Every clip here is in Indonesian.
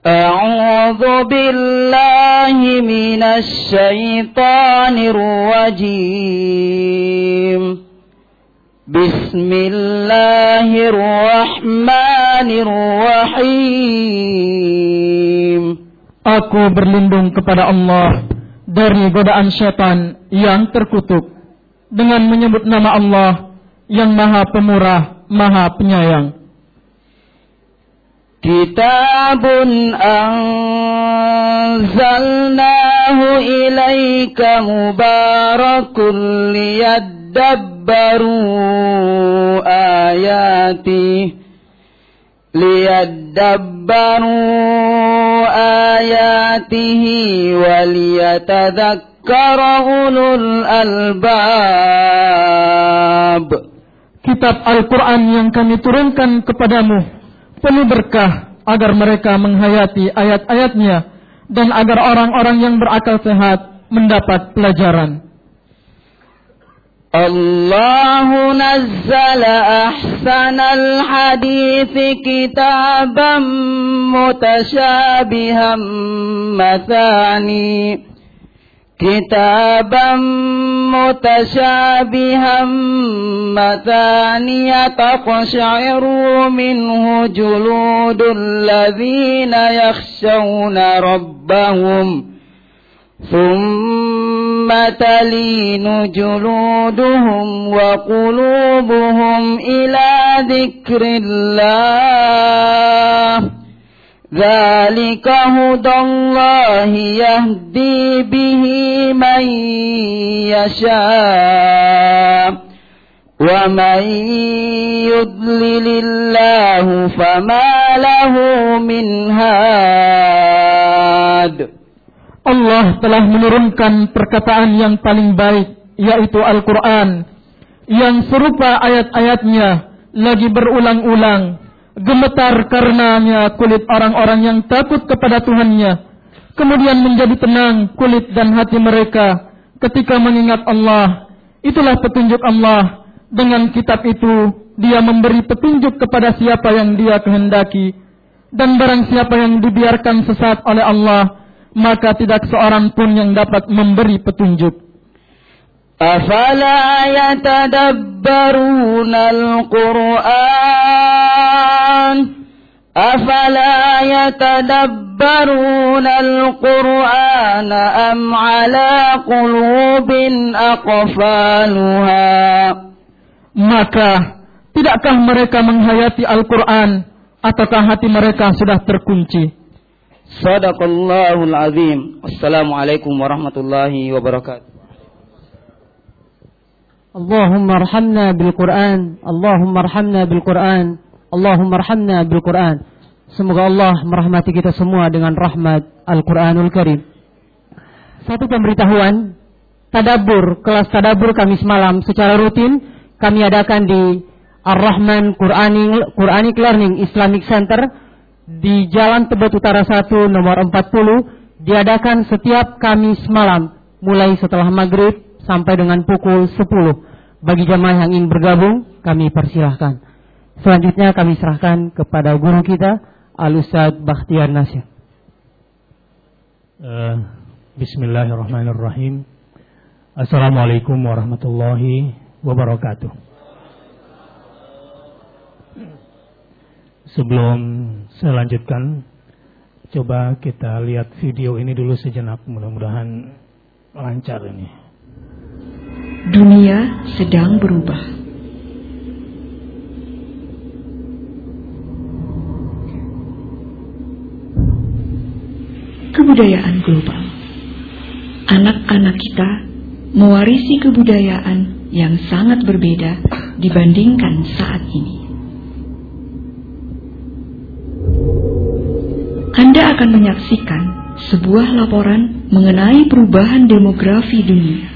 A'udzu billahi minasy syaithanir rajim. Bismillahirrahmanirrahim. Aku berlindung kepada Allah dari godaan syaitan yang terkutuk dengan menyebut nama Allah yang Maha Pemurah, Maha Penyayang. Kitabun anzalnahu ilaika mubarakun liyadabbaru ayatihi waliyatadzakkara ulul albab. Kitab Al-Quran yang kami turunkan kepadamu penuh berkah agar mereka menghayati ayat-ayatnya dan agar orang-orang yang berakal sehat mendapat pelajaran. Allahu nazzala ahsanal hadithi kitaban mutasyabihan mathani taqsha'iru minhu juludul ladzina yakhshawna rabbahum thumma talinu juluduhum wa qulubuhum ila dzikrillah. Dzalika hudallahi yahdi bihi man yasha wa man yudlilillahu fama lahu min had. Allah telah menurunkan perkataan yang paling baik, yaitu Al-Quran, yang serupa ayat-ayatnya lagi berulang-ulang. Gemetar karenanya kulit orang-orang yang takut kepada Tuhannya. Kemudian menjadi tenang kulit dan hati mereka ketika mengingat Allah. Itulah petunjuk Allah. Dengan kitab itu Dia memberi petunjuk kepada siapa yang Dia kehendaki. Dan barang siapa yang dibiarkan sesat oleh Allah, maka tidak seorang pun yang dapat memberi petunjuk. Afala yatadabbaruna al-Qur'an am ala qulubin aqfaluha. Maka tidakkah mereka menghayati Al-Quran ataukah hati mereka sudah terkunci? Shadaqallahul azim. Assalamualaikum warahmatullahi wabarakatuh. Allahumma arhamna bil Quran, Allahumma arhamna bil Quran, Allahumma arhamna bil Quran. Semoga Allah merahmati kita semua dengan rahmat Al-Quranul Karim. Satu pemberitahuan, tadabbur, kelas tadabbur Kamis malam secara rutin kami adakan di Ar-Rahman Quranic Learning Islamic Center di Jalan Tebet Utara 1 nomor 40, diadakan setiap Kamis malam mulai setelah maghrib sampai dengan pukul 10. Bagi jamaah yang ingin bergabung, kami persilahkan. Selanjutnya kami serahkan kepada guru kita, Al-Ustadz Bakhtiar Nasir. Bismillahirrahmanirrahim. Assalamualaikum warahmatullahi wabarakatuh. Sebelum saya lanjutkan, coba kita lihat video ini dulu sejenak. Mudah-mudahan lancar ini. Dunia sedang berubah. Kebudayaan global. Anak-anak kita mewarisi kebudayaan yang sangat berbeda dibandingkan saat ini. Anda akan menyaksikan sebuah laporan mengenai perubahan demografi dunia.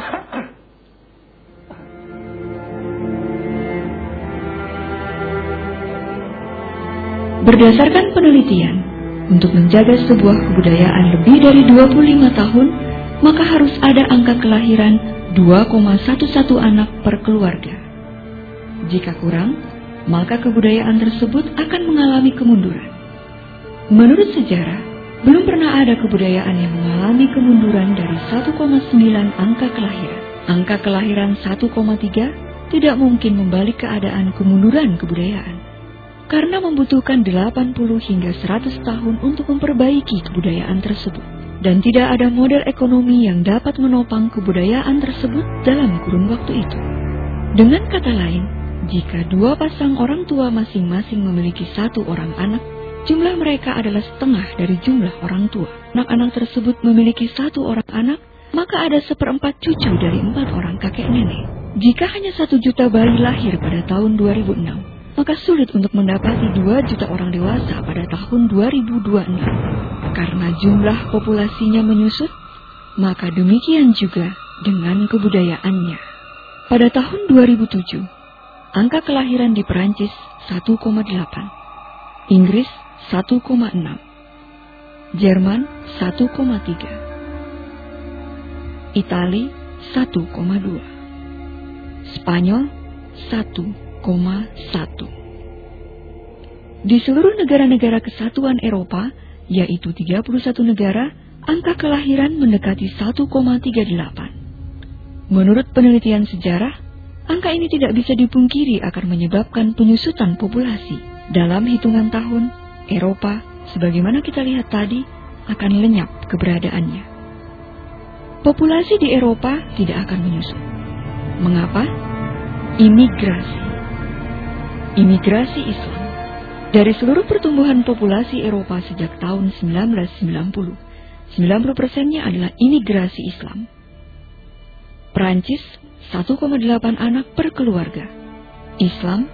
Berdasarkan penelitian, untuk menjaga sebuah kebudayaan lebih dari 25 tahun, maka harus ada angka kelahiran 2,11 anak per keluarga. Jika kurang, maka kebudayaan tersebut akan mengalami kemunduran. Menurut sejarah, belum pernah ada kebudayaan yang mengalami kemunduran dari 1,9 angka kelahiran. Angka kelahiran 1,3 tidak mungkin membalik keadaan kemunduran kebudayaan, karena membutuhkan 80 hingga 100 tahun untuk memperbaiki kebudayaan tersebut. Dan tidak ada model ekonomi yang dapat menopang kebudayaan tersebut dalam kurun waktu itu. Dengan kata lain, jika dua pasang orang tua masing-masing memiliki satu orang anak, jumlah mereka adalah setengah dari jumlah orang tua. Anak-anak tersebut memiliki satu orang anak, maka ada 1/4 cucu dari 4 orang kakek nenek. Jika hanya 1 juta bayi lahir pada tahun 2006, maka sulit untuk mendapati 2 juta orang dewasa pada tahun 2026. Karena jumlah populasinya menyusut, maka demikian juga dengan kebudayaannya. Pada tahun 2007, angka kelahiran di Perancis 1,8, Inggris 1,6, Jerman 1,3, Itali 1,2, Spanyol 1,1. Di seluruh negara-negara kesatuan Eropa, yaitu 31 negara, angka kelahiran mendekati 1,38. Menurut penelitian sejarah, angka ini tidak bisa dipungkiri akan menyebabkan penyusutan populasi. Dalam hitungan tahun, Eropa, sebagaimana kita lihat tadi, akan lenyap keberadaannya. Populasi di Eropa tidak akan menyusut. Mengapa? Imigrasi Islam. Dari seluruh pertumbuhan populasi Eropa sejak tahun 1990, 90%-nya adalah imigrasi Islam. Prancis 1,8 anak per keluarga. Islam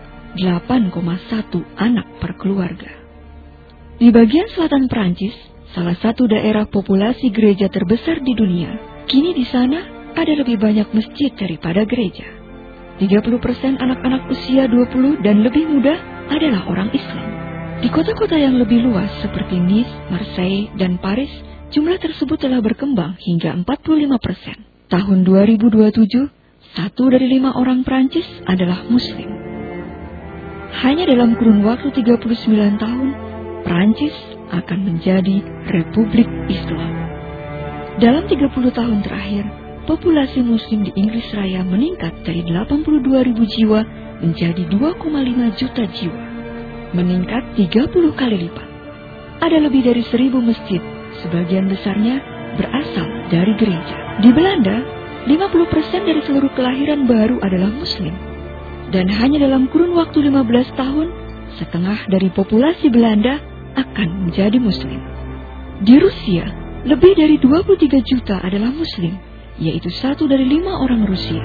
8,1 anak per keluarga. Di bagian selatan Prancis, salah satu daerah populasi gereja terbesar di dunia, kini di sana ada lebih banyak masjid daripada gereja. 30% anak-anak usia 20 dan lebih muda adalah orang Islam. Di kota-kota yang lebih luas seperti Nice, Marseille, dan Paris, jumlah tersebut telah berkembang hingga 45%. Tahun 2027, 1 dari 5 orang Prancis adalah Muslim. Hanya dalam kurun waktu 39 tahun, Prancis akan menjadi Republik Islam. Dalam 30 tahun terakhir, populasi Muslim di Inggris Raya meningkat dari 82.000 jiwa menjadi 2,5 juta jiwa, meningkat 30 kali lipat. Ada lebih dari 1.000 masjid, sebagian besarnya berasal dari gereja. Di Belanda, 50% dari seluruh kelahiran baru adalah Muslim. Dan hanya dalam kurun waktu 15 tahun, setengah dari populasi Belanda akan menjadi Muslim. Di Rusia, lebih dari 23 juta adalah Muslim, yaitu 1 dari 5 orang Rusia.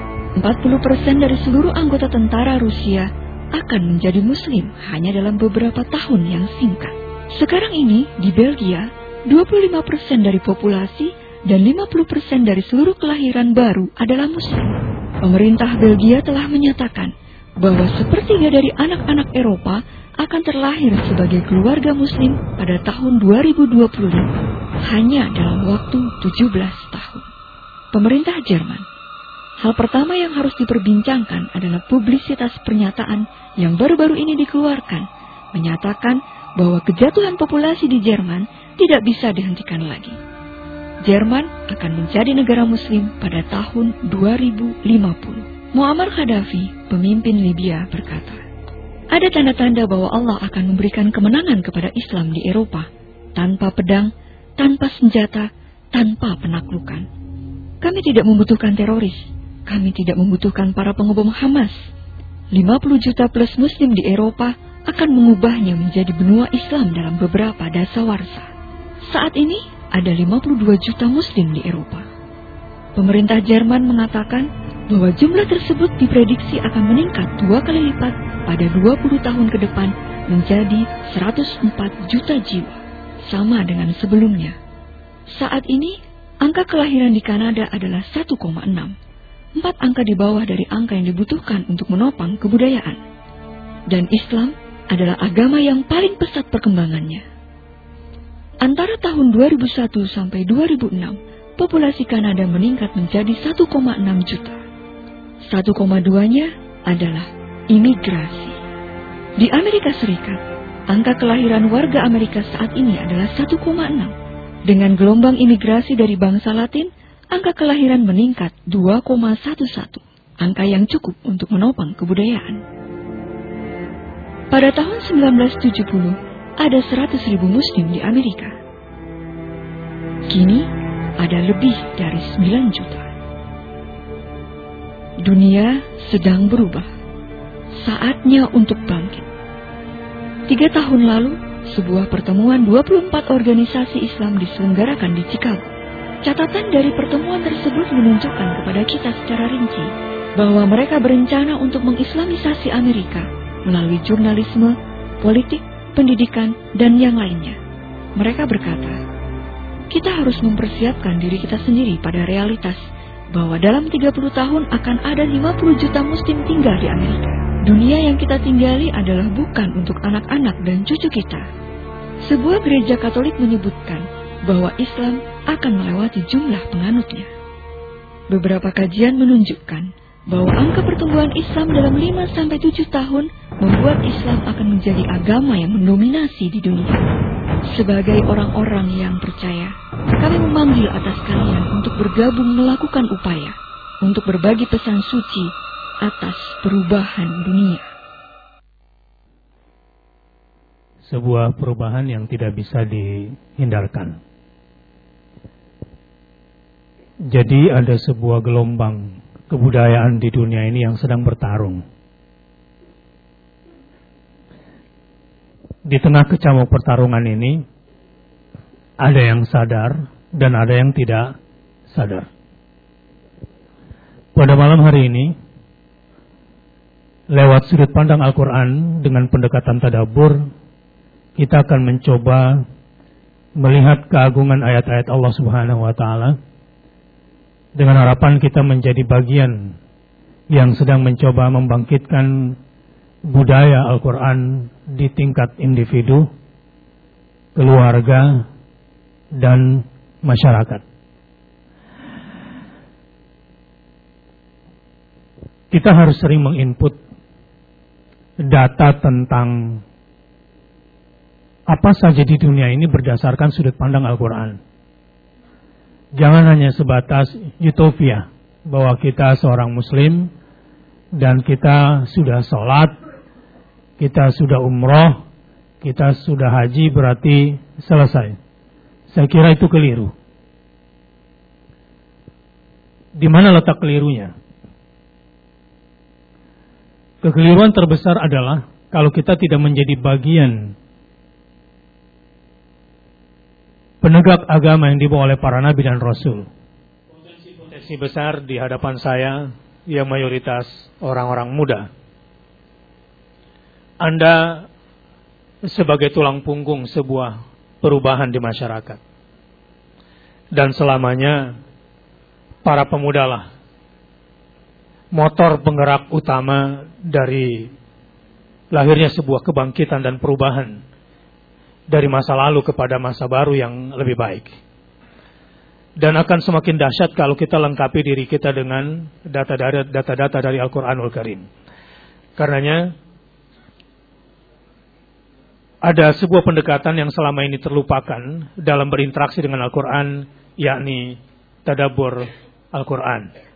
40% dari seluruh anggota tentara Rusia akan menjadi Muslim hanya dalam beberapa tahun yang singkat. Sekarang ini di Belgia, 25% dari populasi dan 50% dari seluruh kelahiran baru adalah Muslim. Pemerintah Belgia telah menyatakan bahwa sepertiga dari anak-anak Eropa akan terlahir sebagai keluarga Muslim pada tahun 2025, hanya dalam waktu 17 tahun. Pemerintah Jerman. Hal pertama yang harus diperbincangkan adalah publisitas pernyataan yang baru-baru ini dikeluarkan, menyatakan bahwa kejatuhan populasi di Jerman tidak bisa dihentikan lagi. Jerman akan menjadi negara Muslim pada tahun 2050. Muammar Gaddafi, pemimpin Libya, berkata, ada tanda-tanda bahwa Allah akan memberikan kemenangan kepada Islam di Eropa, tanpa pedang, tanpa senjata, tanpa penaklukan. Kami tidak membutuhkan teroris. Kami tidak membutuhkan para pengobom Hamas. 50 juta plus Muslim di Eropa akan mengubahnya menjadi benua Islam dalam beberapa dasawarsa. Saat ini ada 52 juta Muslim di Eropa. Pemerintah Jerman mengatakan bahwa jumlah tersebut diprediksi akan meningkat 2 kali lipat pada 20 tahun ke depan menjadi 104 juta jiwa, sama dengan sebelumnya. Saat ini, angka kelahiran di Kanada adalah 1,6, 4 angka di bawah dari angka yang dibutuhkan untuk menopang kebudayaan. Dan Islam adalah agama yang paling pesat perkembangannya. Antara tahun 2001 sampai 2006, populasi Kanada meningkat menjadi 1,6 juta. 1,2-nya adalah imigrasi. Di Amerika Serikat, Angka kelahiran warga Amerika saat ini adalah 1,6. Dengan gelombang imigrasi dari bangsa Latin, angka kelahiran meningkat 2,11. Angka yang cukup untuk menopang kebudayaan. Pada tahun 1970, ada 100.000 Muslim di Amerika. Kini, ada lebih dari 9 juta. Dunia sedang berubah. Saatnya untuk bangkit. 3 tahun lalu, sebuah pertemuan 24 organisasi Islam diselenggarakan di Chicago. Catatan dari pertemuan tersebut menunjukkan kepada kita secara rinci bahwa mereka berencana untuk mengislamisasi Amerika melalui jurnalisme, politik, pendidikan, dan yang lainnya. Mereka berkata, kita harus mempersiapkan diri kita sendiri pada realitas bahwa dalam 30 tahun akan ada 50 juta Muslim tinggal di Amerika. Dunia yang kita tinggali adalah bukan untuk anak-anak dan cucu kita. Sebuah gereja Katolik menyebutkan bahwa Islam akan melewati jumlah penganutnya. Beberapa kajian menunjukkan bahwa angka pertumbuhan Islam dalam 5-7 tahun membuat Islam akan menjadi agama yang mendominasi di dunia. Sebagai orang-orang yang percaya, kami memanggil atas kalian untuk bergabung melakukan upaya untuk berbagi pesan suci atas perubahan dunia. Sebuah perubahan yang tidak bisa dihindarkan. Jadi ada sebuah gelombang kebudayaan di dunia ini yang sedang bertarung. Di tengah kecamuk pertarungan ini, ada yang sadar dan ada yang tidak sadar. Pada malam hari ini, lewat sudut pandang Al-Quran dengan pendekatan tadabbur, kita akan mencoba melihat keagungan ayat-ayat Allah Subhanahu wa Ta'ala, dengan harapan kita menjadi bagian yang sedang mencoba membangkitkan budaya Al-Quran di tingkat individu, keluarga, dan masyarakat. Kita harus sering menginput data tentang apa saja di dunia ini berdasarkan sudut pandang Al-Quran. Jangan hanya sebatas utopia bahwa kita seorang Muslim dan kita sudah sholat, kita sudah umroh, kita sudah haji berarti selesai. Saya kira itu keliru. Di mana letak kelirunya? Kekeliruan terbesar adalah kalau kita tidak menjadi bagian penegak agama yang dibawa oleh para nabi dan rasul. Potensi besar di hadapan saya yang mayoritas orang-orang muda. Anda sebagai tulang punggung sebuah perubahan di masyarakat. Dan selamanya para pemudalah motor penggerak utama dari lahirnya sebuah kebangkitan dan perubahan dari masa lalu kepada masa baru yang lebih baik. Dan akan semakin dahsyat kalau kita lengkapi diri kita dengan data-data dari Al-Quranul Karim. Karenanya ada sebuah pendekatan yang selama ini terlupakan dalam berinteraksi dengan Al-Quran, yakni tadabbur Al-Quran.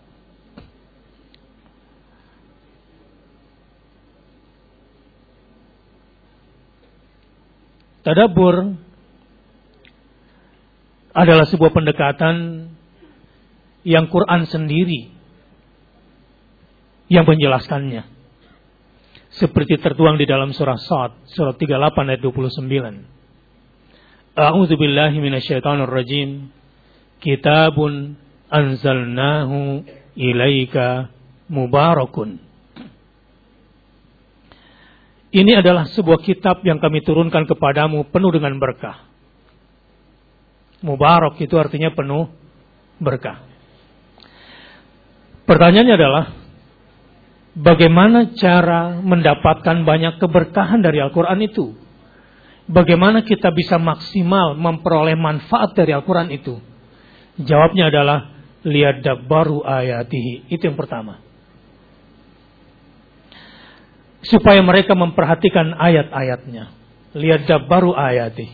Tadabbur adalah sebuah pendekatan yang Quran sendiri yang menjelaskannya. Seperti tertuang di dalam surah Shad, surah 38 ayat 29. A'udzu billahi minasyaitonir rajim. Kitabun anzalnahu ilaika mubarakun. Ini adalah sebuah kitab yang kami turunkan kepadamu penuh dengan berkah. Mubarak itu artinya penuh berkah. Pertanyaannya adalah, bagaimana cara mendapatkan banyak keberkahan dari Al-Quran itu? Bagaimana kita bisa maksimal memperoleh manfaat dari Al-Quran itu? Jawabnya adalah, liyadabbaru ayatihi. Itu yang pertama. Supaya mereka memperhatikan ayat-ayatnya. liyadabbaru ayati.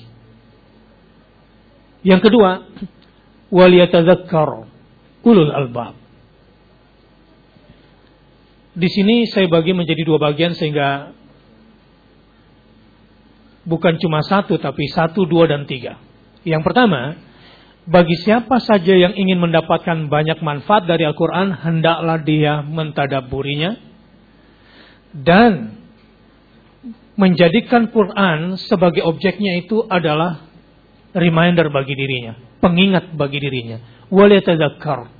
Yang kedua, waliyatadzakkar ulul albab. Di sini saya bagi menjadi dua bagian sehingga bukan cuma satu tapi 1, 2, dan 3. Yang pertama, bagi siapa saja yang ingin mendapatkan banyak manfaat dari Al-Quran, hendaklah dia mentadabburinya dan menjadikan Quran sebagai objeknya itu adalah reminder bagi dirinya, pengingat bagi dirinya. Waliyatadzakkar.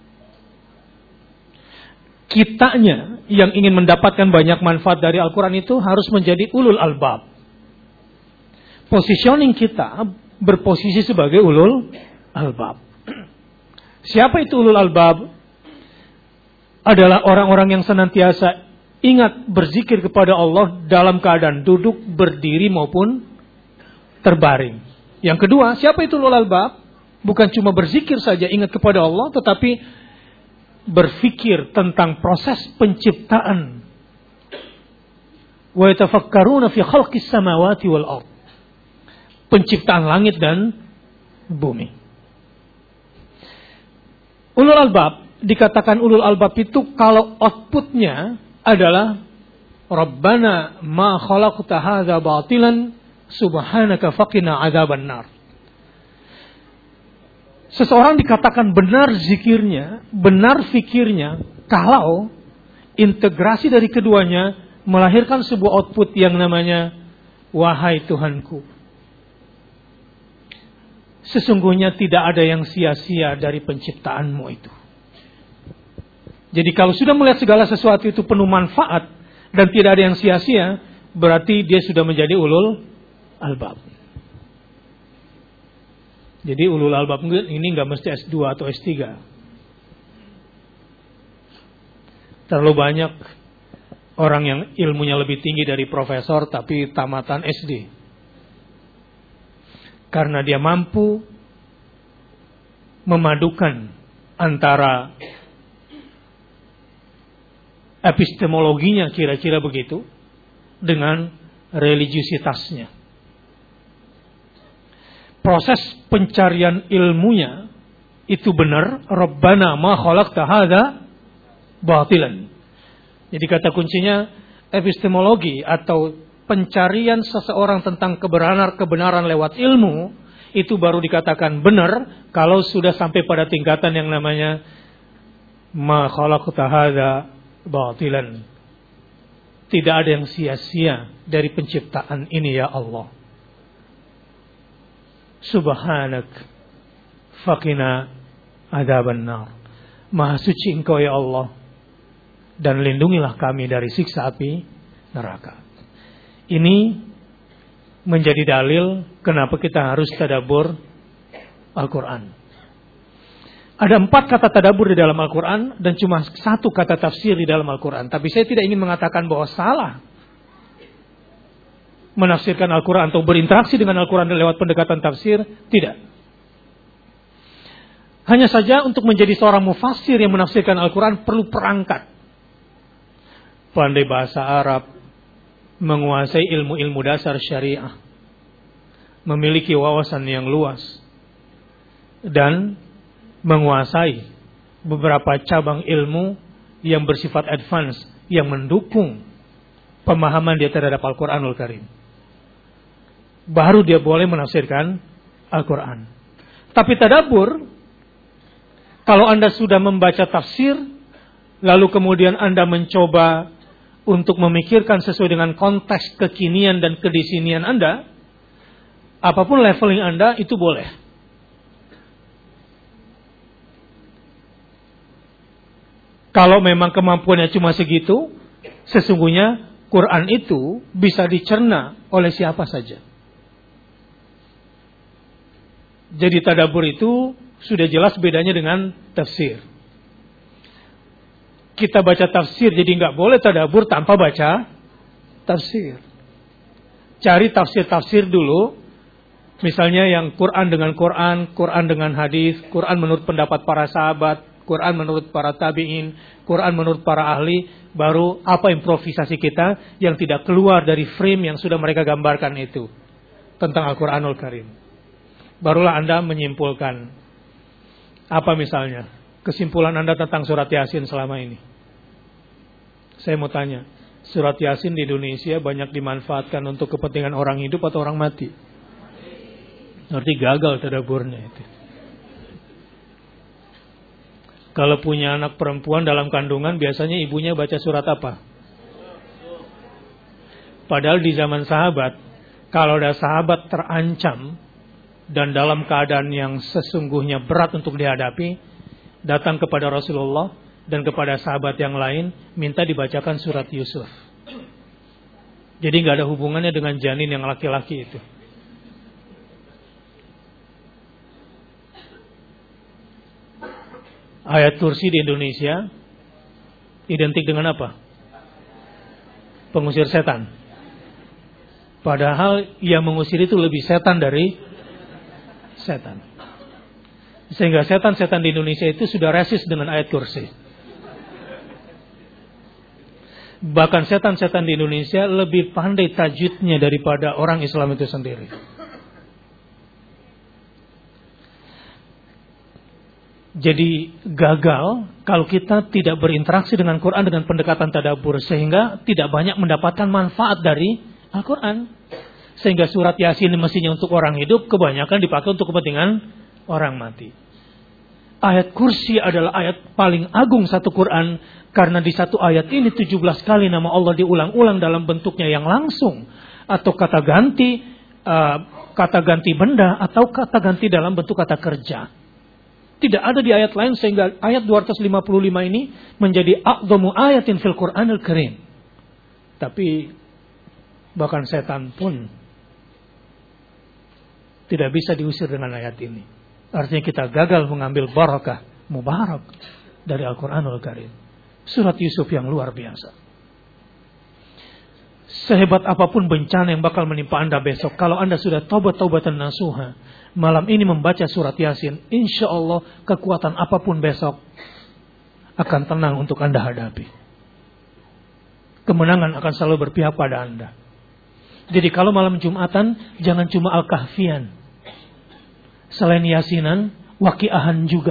Kitanya yang ingin mendapatkan banyak manfaat dari Al-Quran itu harus menjadi ulul albab. Positioning kita berposisi sebagai ulul albab. Siapa itu ulul albab? Adalah orang-orang yang senantiasa ingat berzikir kepada Allah dalam keadaan duduk, berdiri maupun terbaring. Yang kedua, siapa itu ulul albab? Bukan cuma berzikir saja ingat kepada Allah, tetapi berfikir tentang proses penciptaan. Wa yatafakkaruna fi khalqis samawati wal ard. Penciptaan langit dan bumi. Ulul albab, dikatakan ulul albab itu kalau outputnya adalah Rabbana ma khalaqta hadza batilan subhanaka faqina adzaban nar. Seseorang dikatakan benar zikirnya, benar fikirnya, kalau integrasi dari keduanya melahirkan sebuah output yang namanya wahai Tuhanku. Sesungguhnya tidak ada yang sia-sia dari penciptaanmu itu. Jadi kalau sudah melihat segala sesuatu itu penuh manfaat dan tidak ada yang sia-sia, berarti dia sudah menjadi ulul albab. Jadi ulul albab ini nggak mesti S2 atau S3. Terlalu banyak orang yang ilmunya lebih tinggi dari profesor tapi tamatan SD. Karena dia mampu memadukan antara epistemologinya kira-kira begitu dengan religiusitasnya. Proses pencarian ilmunya itu benar, Rabbana ma khalaqta hadza batilan. Jadi kata kuncinya epistemologi atau pencarian seseorang tentang kebenaran lewat ilmu itu baru dikatakan benar kalau sudah sampai pada tingkatan yang namanya ma khalaqta hadza batilan. Tidak ada yang sia-sia dari penciptaan ini ya Allah. Subhanak faqina adzaban nar. Maha suci Engkau ya Allah, dan lindungilah kami dari siksa api neraka. Ini menjadi dalil kenapa kita harus tadabbur Al-Quran. Ada 4 kata tadabbur di dalam Al-Quran dan cuma 1 kata tafsir di dalam Al-Quran. Tapi saya tidak ingin mengatakan bahwa salah menafsirkan Al-Quran atau berinteraksi dengan Al-Quran lewat pendekatan tafsir. Tidak. Hanya saja untuk menjadi seorang mufassir yang menafsirkan Al-Quran perlu perangkat. Pandai bahasa Arab, menguasai ilmu-ilmu dasar syariah, memiliki wawasan yang luas, dan menguasai beberapa cabang ilmu yang bersifat advance, yang mendukung pemahaman dia terhadap Al-Quranul Karim. Baru dia boleh menafsirkan Al-Quran. Tapi tadabbur, kalau Anda sudah membaca tafsir, lalu kemudian Anda mencoba untuk memikirkan sesuai dengan konteks kekinian dan kedisinian Anda, apapun leveling Anda, itu boleh. Kalau memang kemampuannya cuma segitu, sesungguhnya Quran itu bisa dicerna oleh siapa saja. Jadi tadabbur itu sudah jelas bedanya dengan tafsir. Kita baca tafsir, jadi nggak boleh tadabbur tanpa baca tafsir. Cari tafsir-tafsir dulu. Misalnya yang Quran dengan Quran, Quran dengan hadis, Quran menurut pendapat para sahabat, Quran menurut para tabi'in, Quran menurut para ahli, baru apa improvisasi kita yang tidak keluar dari frame yang sudah mereka gambarkan itu tentang Al-Quranul Karim. Barulah Anda menyimpulkan. Apa misalnya kesimpulan Anda tentang surat Yasin selama ini? Saya mau tanya, surat Yasin di Indonesia banyak dimanfaatkan untuk kepentingan orang hidup atau orang mati? Berarti gagal tadaburnya itu. Kalau punya anak perempuan dalam kandungan, biasanya ibunya baca surat apa? Padahal di zaman sahabat, kalau ada sahabat terancam dan dalam keadaan yang sesungguhnya berat untuk dihadapi, datang kepada Rasulullah dan kepada sahabat yang lain, minta dibacakan surat Yusuf. Jadi nggak ada hubungannya dengan janin yang laki-laki itu. Ayat kursi di Indonesia identik dengan apa? Pengusir setan. Padahal yang mengusir itu lebih setan dari setan. Sehingga setan-setan di Indonesia itu sudah resist dengan ayat kursi. Bahkan setan-setan di Indonesia lebih pandai tajwidnya daripada orang Islam itu sendiri. Jadi gagal kalau kita tidak berinteraksi dengan Quran dengan pendekatan tadabbur, sehingga tidak banyak mendapatkan manfaat dari Al-Quran. Sehingga surat Yasin mestinya untuk orang hidup, kebanyakan dipakai untuk kepentingan orang mati. Ayat kursi adalah ayat paling agung satu Quran, karena di satu ayat ini 17 kali nama Allah diulang-ulang dalam bentuknya yang langsung, atau kata ganti benda, atau kata ganti dalam bentuk kata kerja. Tidak ada di ayat lain, sehingga ayat 255 ini menjadi a'dhamu ayatin fil Qur'anil Karim. Tapi bahkan setan pun tidak bisa diusir dengan ayat ini. Artinya kita gagal mengambil barakah mubarak dari Al-Qur'anul Karim. Surat Yusuf yang luar biasa. Sehebat apapun bencana yang bakal menimpa Anda besok, kalau Anda sudah taubat-taubatan nasuha, malam ini membaca surat Yasin, insya Allah kekuatan apapun besok akan tenang untuk Anda hadapi. Kemenangan akan selalu berpihak pada Anda. Jadi kalau malam Jumatan, jangan cuma Al-Kahfian. Selain Yasinan, Waqiahan juga.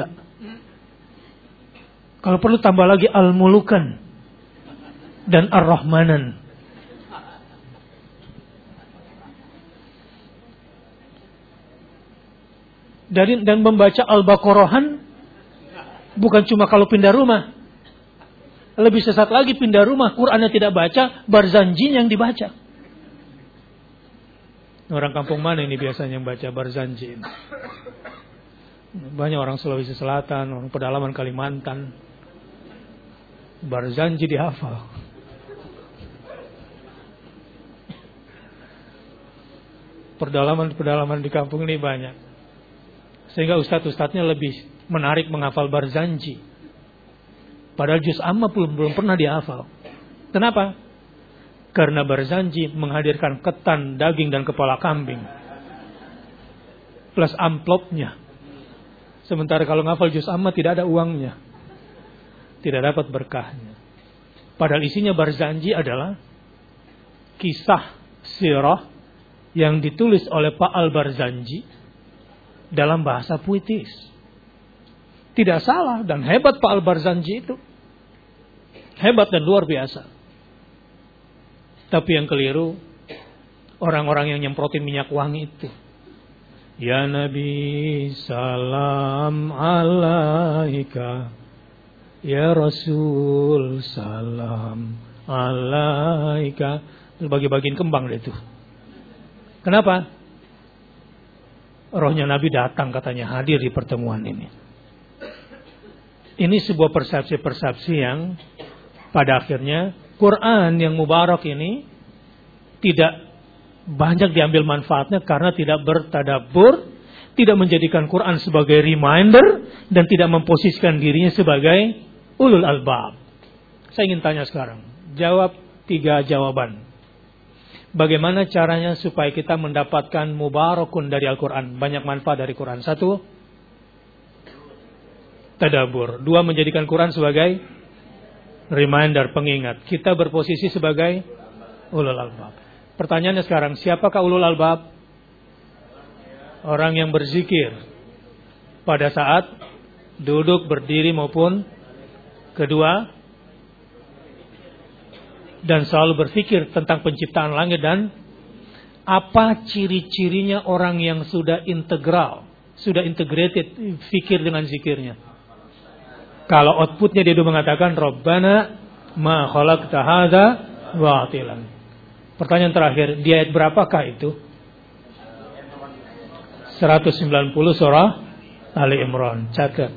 Kalau perlu tambah lagi Al-Mulukan dan Ar-Rahmanan. Dan membaca Al-Baqarahan bukan cuma kalau pindah rumah. Lebih sesat lagi, pindah rumah, Qur'annya tidak baca, Barzanji yang dibaca. Orang kampung mana ini biasanya yang baca Barzanji? Banyak orang Sulawesi Selatan, orang pedalaman Kalimantan. Barzanji dihafal. Pedalaman di kampung ini banyak. Sehingga ustadz-ustadznya lebih menarik menghafal Barzanji. Padahal juz amma belum pernah dihafal. Kenapa? Karena Barzanji menghadirkan ketan, daging, dan kepala kambing. Plus amplopnya. Sementara kalau ngafal juz amma tidak ada uangnya. Tidak dapat berkahnya. Padahal isinya Barzanji adalah kisah sirah yang ditulis oleh Pak Al-Barzanji dalam bahasa puitis. Tidak salah dan hebat Pak Al-Barzanji itu. Hebat dan luar biasa. Tapi yang keliru orang-orang yang nyemprotin minyak wangi itu. Ya Nabi salam alaika, ya Rasul salam alaika. Bagi-bagiin kembang deh itu. Kenapa? Rohnya Nabi datang katanya, hadir di pertemuan ini. Ini sebuah persepsi-persepsi yang pada akhirnya Quran yang mubarak ini tidak banyak diambil manfaatnya karena tidak bertadabbur, tidak menjadikan Quran sebagai reminder, dan tidak memposisikan dirinya sebagai ulul albab. Saya ingin tanya sekarang, jawab 3 jawaban. Bagaimana caranya supaya kita mendapatkan mubarakun dari Al-Quran, banyak manfaat dari Quran? 1, tadabbur. 2, menjadikan Quran sebagai reminder, pengingat. Kita berposisi sebagai ulul albab. Pertanyaannya sekarang, siapakah ulul albab? Orang yang berzikir pada saat duduk, berdiri maupun kedua, dan selalu berpikir tentang penciptaan langit. Dan apa ciri-cirinya orang yang sudah integral, sudah integrated fikir dengan zikirnya? Kalau outputnya dia mengatakan Rabbana ma khalaqta hadza batilan. Pertanyaan terakhir, di ayat berapakah itu? 190 surah Ali Imran. Catat.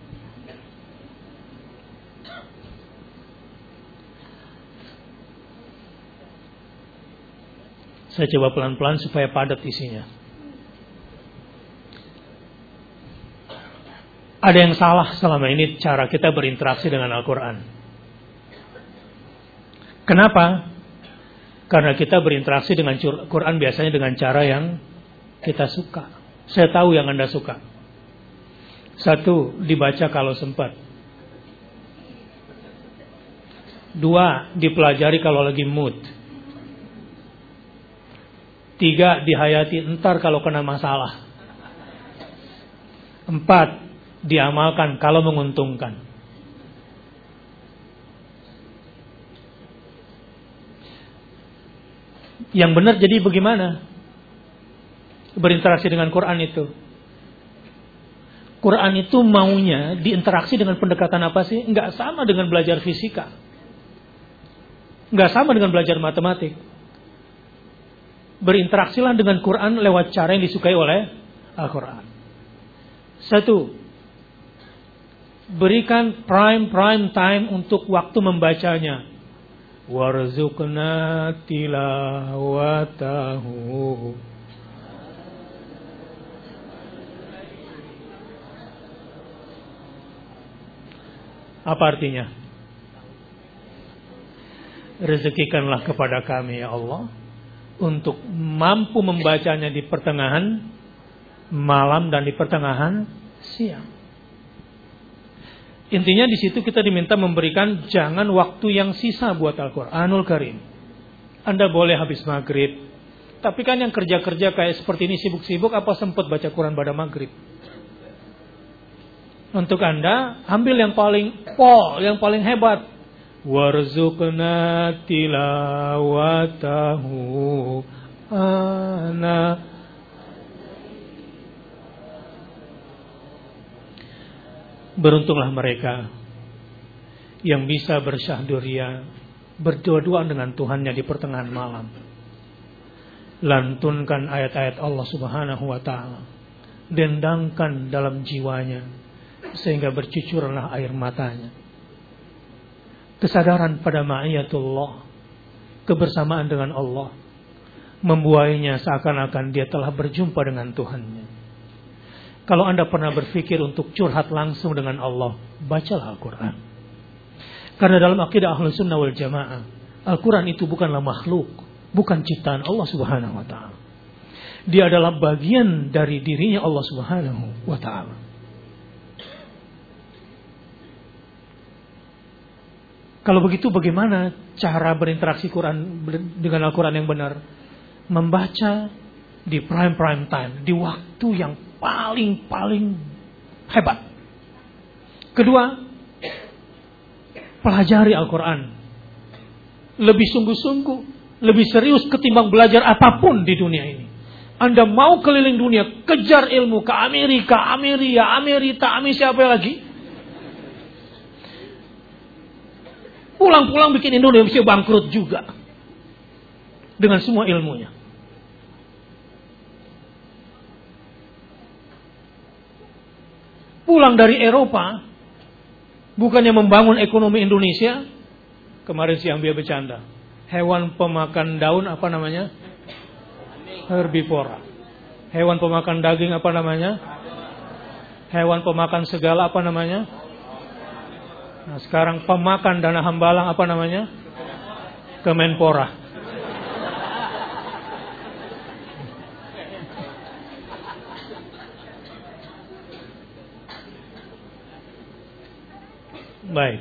Saya coba pelan-pelan supaya padat isinya. Ada yang salah selama ini cara kita berinteraksi dengan Al-Quran. Kenapa? Karena kita berinteraksi dengan Quran biasanya dengan cara yang kita suka. Saya tahu yang Anda suka. 1, dibaca kalau sempat. 2, dipelajari kalau lagi mood. 3, dihayati entar kalau kena masalah. 4, diamalkan kalau menguntungkan. Yang benar jadi bagaimana berinteraksi dengan Quran itu? Quran itu maunya diinteraksi dengan pendekatan apa sih? Enggak sama dengan belajar fisika, enggak sama dengan belajar matematik. Berinteraksilah dengan Quran lewat cara yang disukai oleh Al-Quran. 1, berikan prime time untuk waktu membacanya. Warzuqna tilawatahu. Apa artinya? Rezekikanlah kepada kami ya Allah untuk mampu membacanya di pertengahan malam dan di pertengahan siang. Intinya di situ kita diminta memberikan jangan waktu yang sisa buat Al-Quranul Karim. Anda boleh habis maghrib, tapi kan yang kerja-kerja kayak seperti ini sibuk-sibuk, apa sempat baca Quran pada maghrib? Untuk Anda ambil yang paling hebat. Warzuqna tilawatahu ana. Beruntunglah mereka yang bisa bersyahduria, berdua-duaan dengan Tuhannya di pertengahan malam. Lantunkan ayat-ayat Allah Subhanahu wa ta'ala, dendangkan dalam jiwanya sehingga bercucurlah air matanya. Kesadaran pada ma'iyatullah, kebersamaan dengan Allah, membuainya seakan-akan dia telah berjumpa dengan Tuhannya. Kalau Anda pernah berpikir untuk curhat langsung dengan Allah, bacalah Al-Quran. Karena dalam akidah Ahlus Sunnah wal Jamaah, Al-Quran itu bukanlah makhluk, bukan ciptaan Allah Subhanahu wa ta'ala. Dia adalah bagian dari dirinya Allah Subhanahu wa ta'ala. Kalau begitu bagaimana cara berinteraksi Quran dengan Al-Quran yang benar? Membaca di prime time, di waktu yang paling hebat. Kedua, pelajari Al-Quran lebih sungguh-sungguh, lebih serius ketimbang belajar apapun di dunia ini. Anda mau keliling dunia, kejar ilmu ke Amerika, siapa lagi? Pulang-pulang bikin Indonesia bangkrut juga dengan semua ilmunya. Pulang dari Eropa, bukannya membangun ekonomi Indonesia. Kemarin siang dia bercanda, hewan pemakan daun apa namanya? Herbivora. Hewan pemakan daging apa namanya? Hewan pemakan segala apa namanya? Nah, sekarang pemakan dana hambalang apa namanya? Kemenpora. Baik.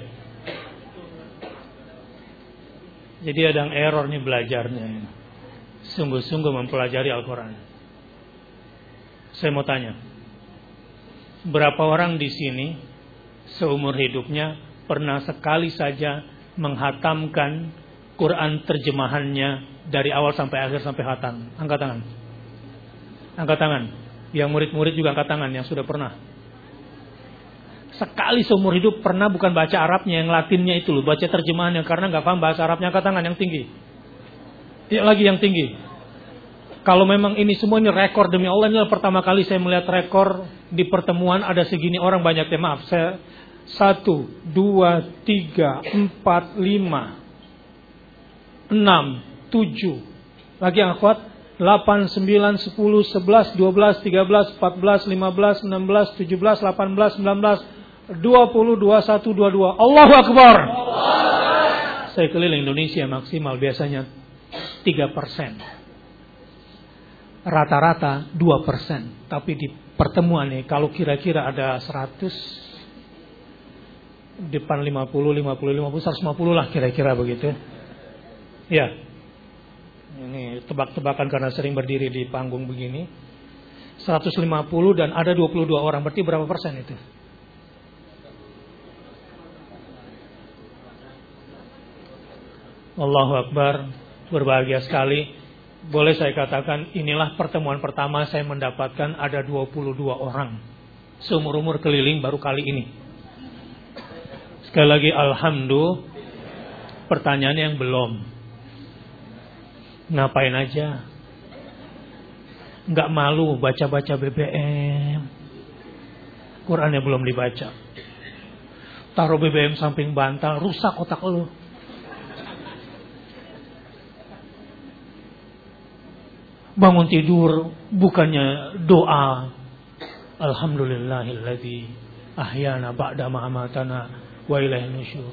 Jadi ada error nih belajarnya. Sungguh-sungguh mempelajari Al-Quran. Saya mau tanya, berapa orang di sini seumur hidupnya pernah sekali saja menghatamkan Quran terjemahannya dari awal sampai akhir sampai hatam? Angkat tangan. Angkat tangan. Yang murid-murid juga angkat tangan yang sudah pernah. Sekali seumur hidup pernah, bukan baca Arabnya, yang Latinnya itu loh, baca terjemahannya, karena nggak paham bahasa Arabnya. Angkat tangan yang tinggi. Ya, lagi yang tinggi. Kalau memang ini semua ini rekor demi Allah, ini pertama kali saya melihat rekor di pertemuan ada segini orang banyaknya. Maaf, saya 1, 2, 3, 4, 5, 6, 7. Lagi yang kuat 8, 9, 10, 11, 12, 13, 14, 15, 16, 17, 18, 19, 20, 21, 22. Allahu Akbar. Saya keliling Indonesia maksimal biasanya 3%. Rata-rata 2%. Tapi di pertemuan nih, kalau kira-kira ada 100, depan 50, 150 lah kira-kira begitu. Ya. Ini tebak-tebakan karena sering berdiri di panggung begini. 150 dan ada 22 orang. Berarti berapa persen itu? Allahu Akbar. Berbahagia sekali. Boleh saya katakan inilah pertemuan pertama saya mendapatkan ada 22 orang. Seumur-umur keliling baru kali ini. Sekali lagi alhamdulillah. Pertanyaannya yang belum. Ngapain aja? Nggak malu baca-baca BBM. Qurannya belum dibaca. Taruh BBM samping bantal, rusak otak lu. Bangun tidur bukannya doa, alhamdulillahilladzi ahyana ba'da ma amatana wa ilaihin nusyur.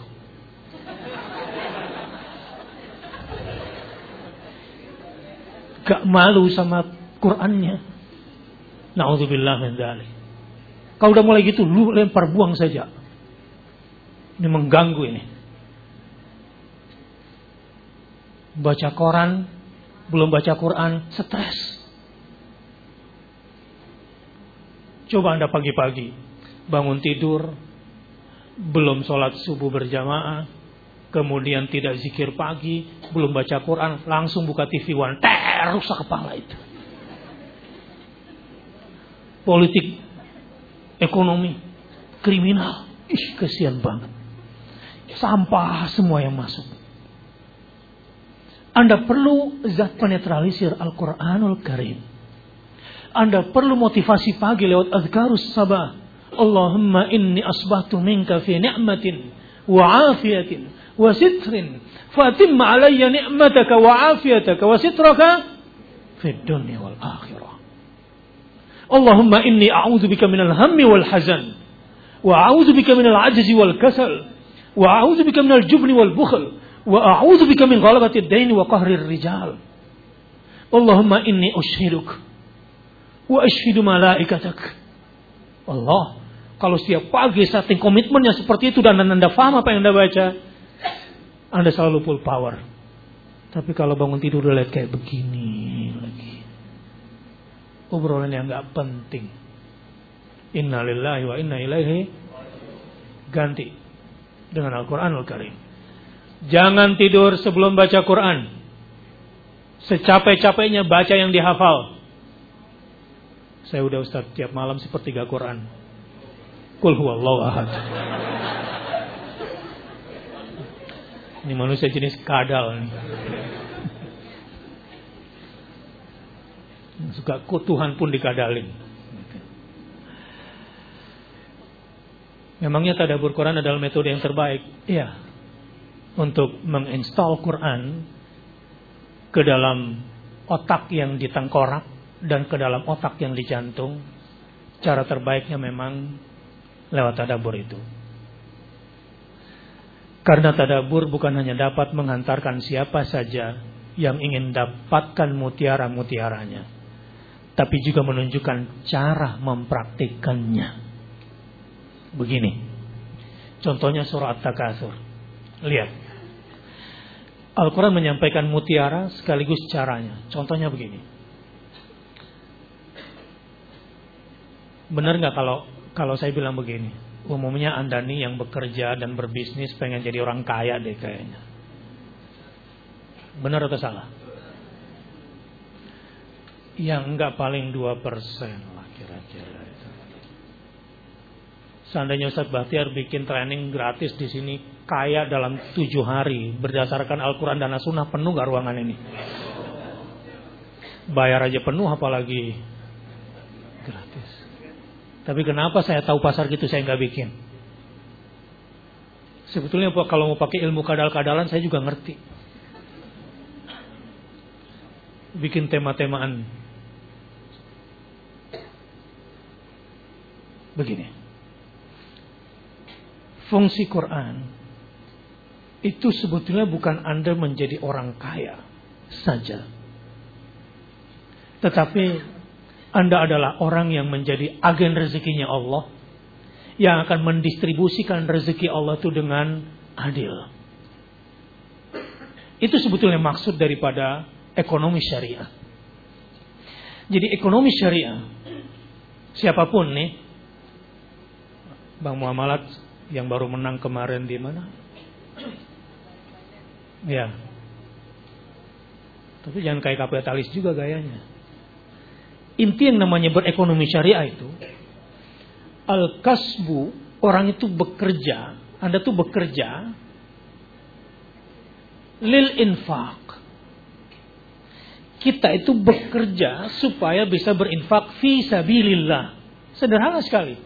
Gak malu sama Qur'annya. Na'udzubillah min dzalik. Kalau udah mulai gitu, lu lempar buang saja. Ini mengganggu ini. Baca koran, belum baca Quran, stres. Coba Anda pagi-pagi bangun tidur, belum sholat subuh berjamaah, kemudian tidak zikir pagi, belum baca Quran, langsung buka TV One, rusak kepala itu. Politik, ekonomi, kriminal, kesian banget. Sampah semua yang masuk. Anda perlu zat penetralisir Al-Quranul Karim. Anda perlu motivasi pagi lewat azkarus sabah. Allahumma inni asbahtu minka fi ni'matin wa afiyatin wa sitrin fatimma alayya ni'mataka wa afiyataka wa sitraka fi dunya wal akhirah. Allahumma inni a'udzu bika minal hammi wal hazan wa a'udzu bika minal ajzi wal kasal wa a'udzu bika minal jubni wal bukhl wa a'udzu bika min ghalabati ad-dain wa qahrir rijal. Allahumma inni ushhiduk wa ashhidu malaikatak. Allah, kalau setiap pagi setting komitmennya seperti itu dan Anda paham apa yang Anda baca, Anda selalu full power. Tapi kalau bangun tidur udah lihat kayak begini lagi, obrolan yang enggak penting. Inna lillahi wa inna ilaihi. Ganti dengan Al-Quranul Karim. Jangan tidur sebelum baca Quran. Secapek-capeknya baca yang dihafal. Saya udah Ustaz tiap malam sepertiga Quran. Qul huwallahu ahad. Ini manusia jenis kadal nih. Suka Tuhan pun dikadalin. Memangnya tadabbur Quran adalah metode yang terbaik? Iya. Untuk menginstal Quran ke dalam otak yang di tengkorak dan ke dalam otak yang di jantung, cara terbaiknya memang lewat tadabbur itu. Karena tadabbur bukan hanya dapat menghantarkan siapa saja yang ingin dapatkan mutiara-mutiaranya, tapi juga menunjukkan cara mempraktikkannya. Begini, Contohnya surah At-Takatsur. Lihat. Al-Quran menyampaikan mutiara sekaligus caranya. Contohnya begini. Benar nggak kalau saya bilang begini? Umumnya Anda nih yang bekerja dan berbisnis pengen jadi orang kaya deh kayaknya. Benar atau salah? Yang enggak paling 2% lah kira-kira itu. Seandainya Ustaz Bahtiar bikin training gratis di sini kaya dalam 7 hari berdasarkan Al-Quran dan As-Sunnah, penuh gak ruangan ini? Bayar aja penuh apalagi gratis. Tapi kenapa saya tahu pasar gitu saya nggak bikin? Sebetulnya kalau mau pakai ilmu kadal-kadalan saya juga ngerti. Bikin tema-temaan. Begini. Fungsi Quran itu sebetulnya bukan Anda menjadi orang kaya saja. Tetapi Anda adalah orang yang menjadi agen rezekinya Allah, yang akan mendistribusikan rezeki Allah itu dengan adil. Itu sebetulnya maksud daripada ekonomi syariah. Jadi ekonomi syariah, siapapun nih, Bang Muamalat yang baru menang kemarin di mana? Ya. Tapi jangan kayak kapitalis juga gayanya. Inti yang namanya berekonomi syariah itu al-kasbu, orang itu bekerja, Anda tuh bekerja lil infaq. Kita itu bekerja supaya bisa berinfak fi sabilillah. Sederhana sekali.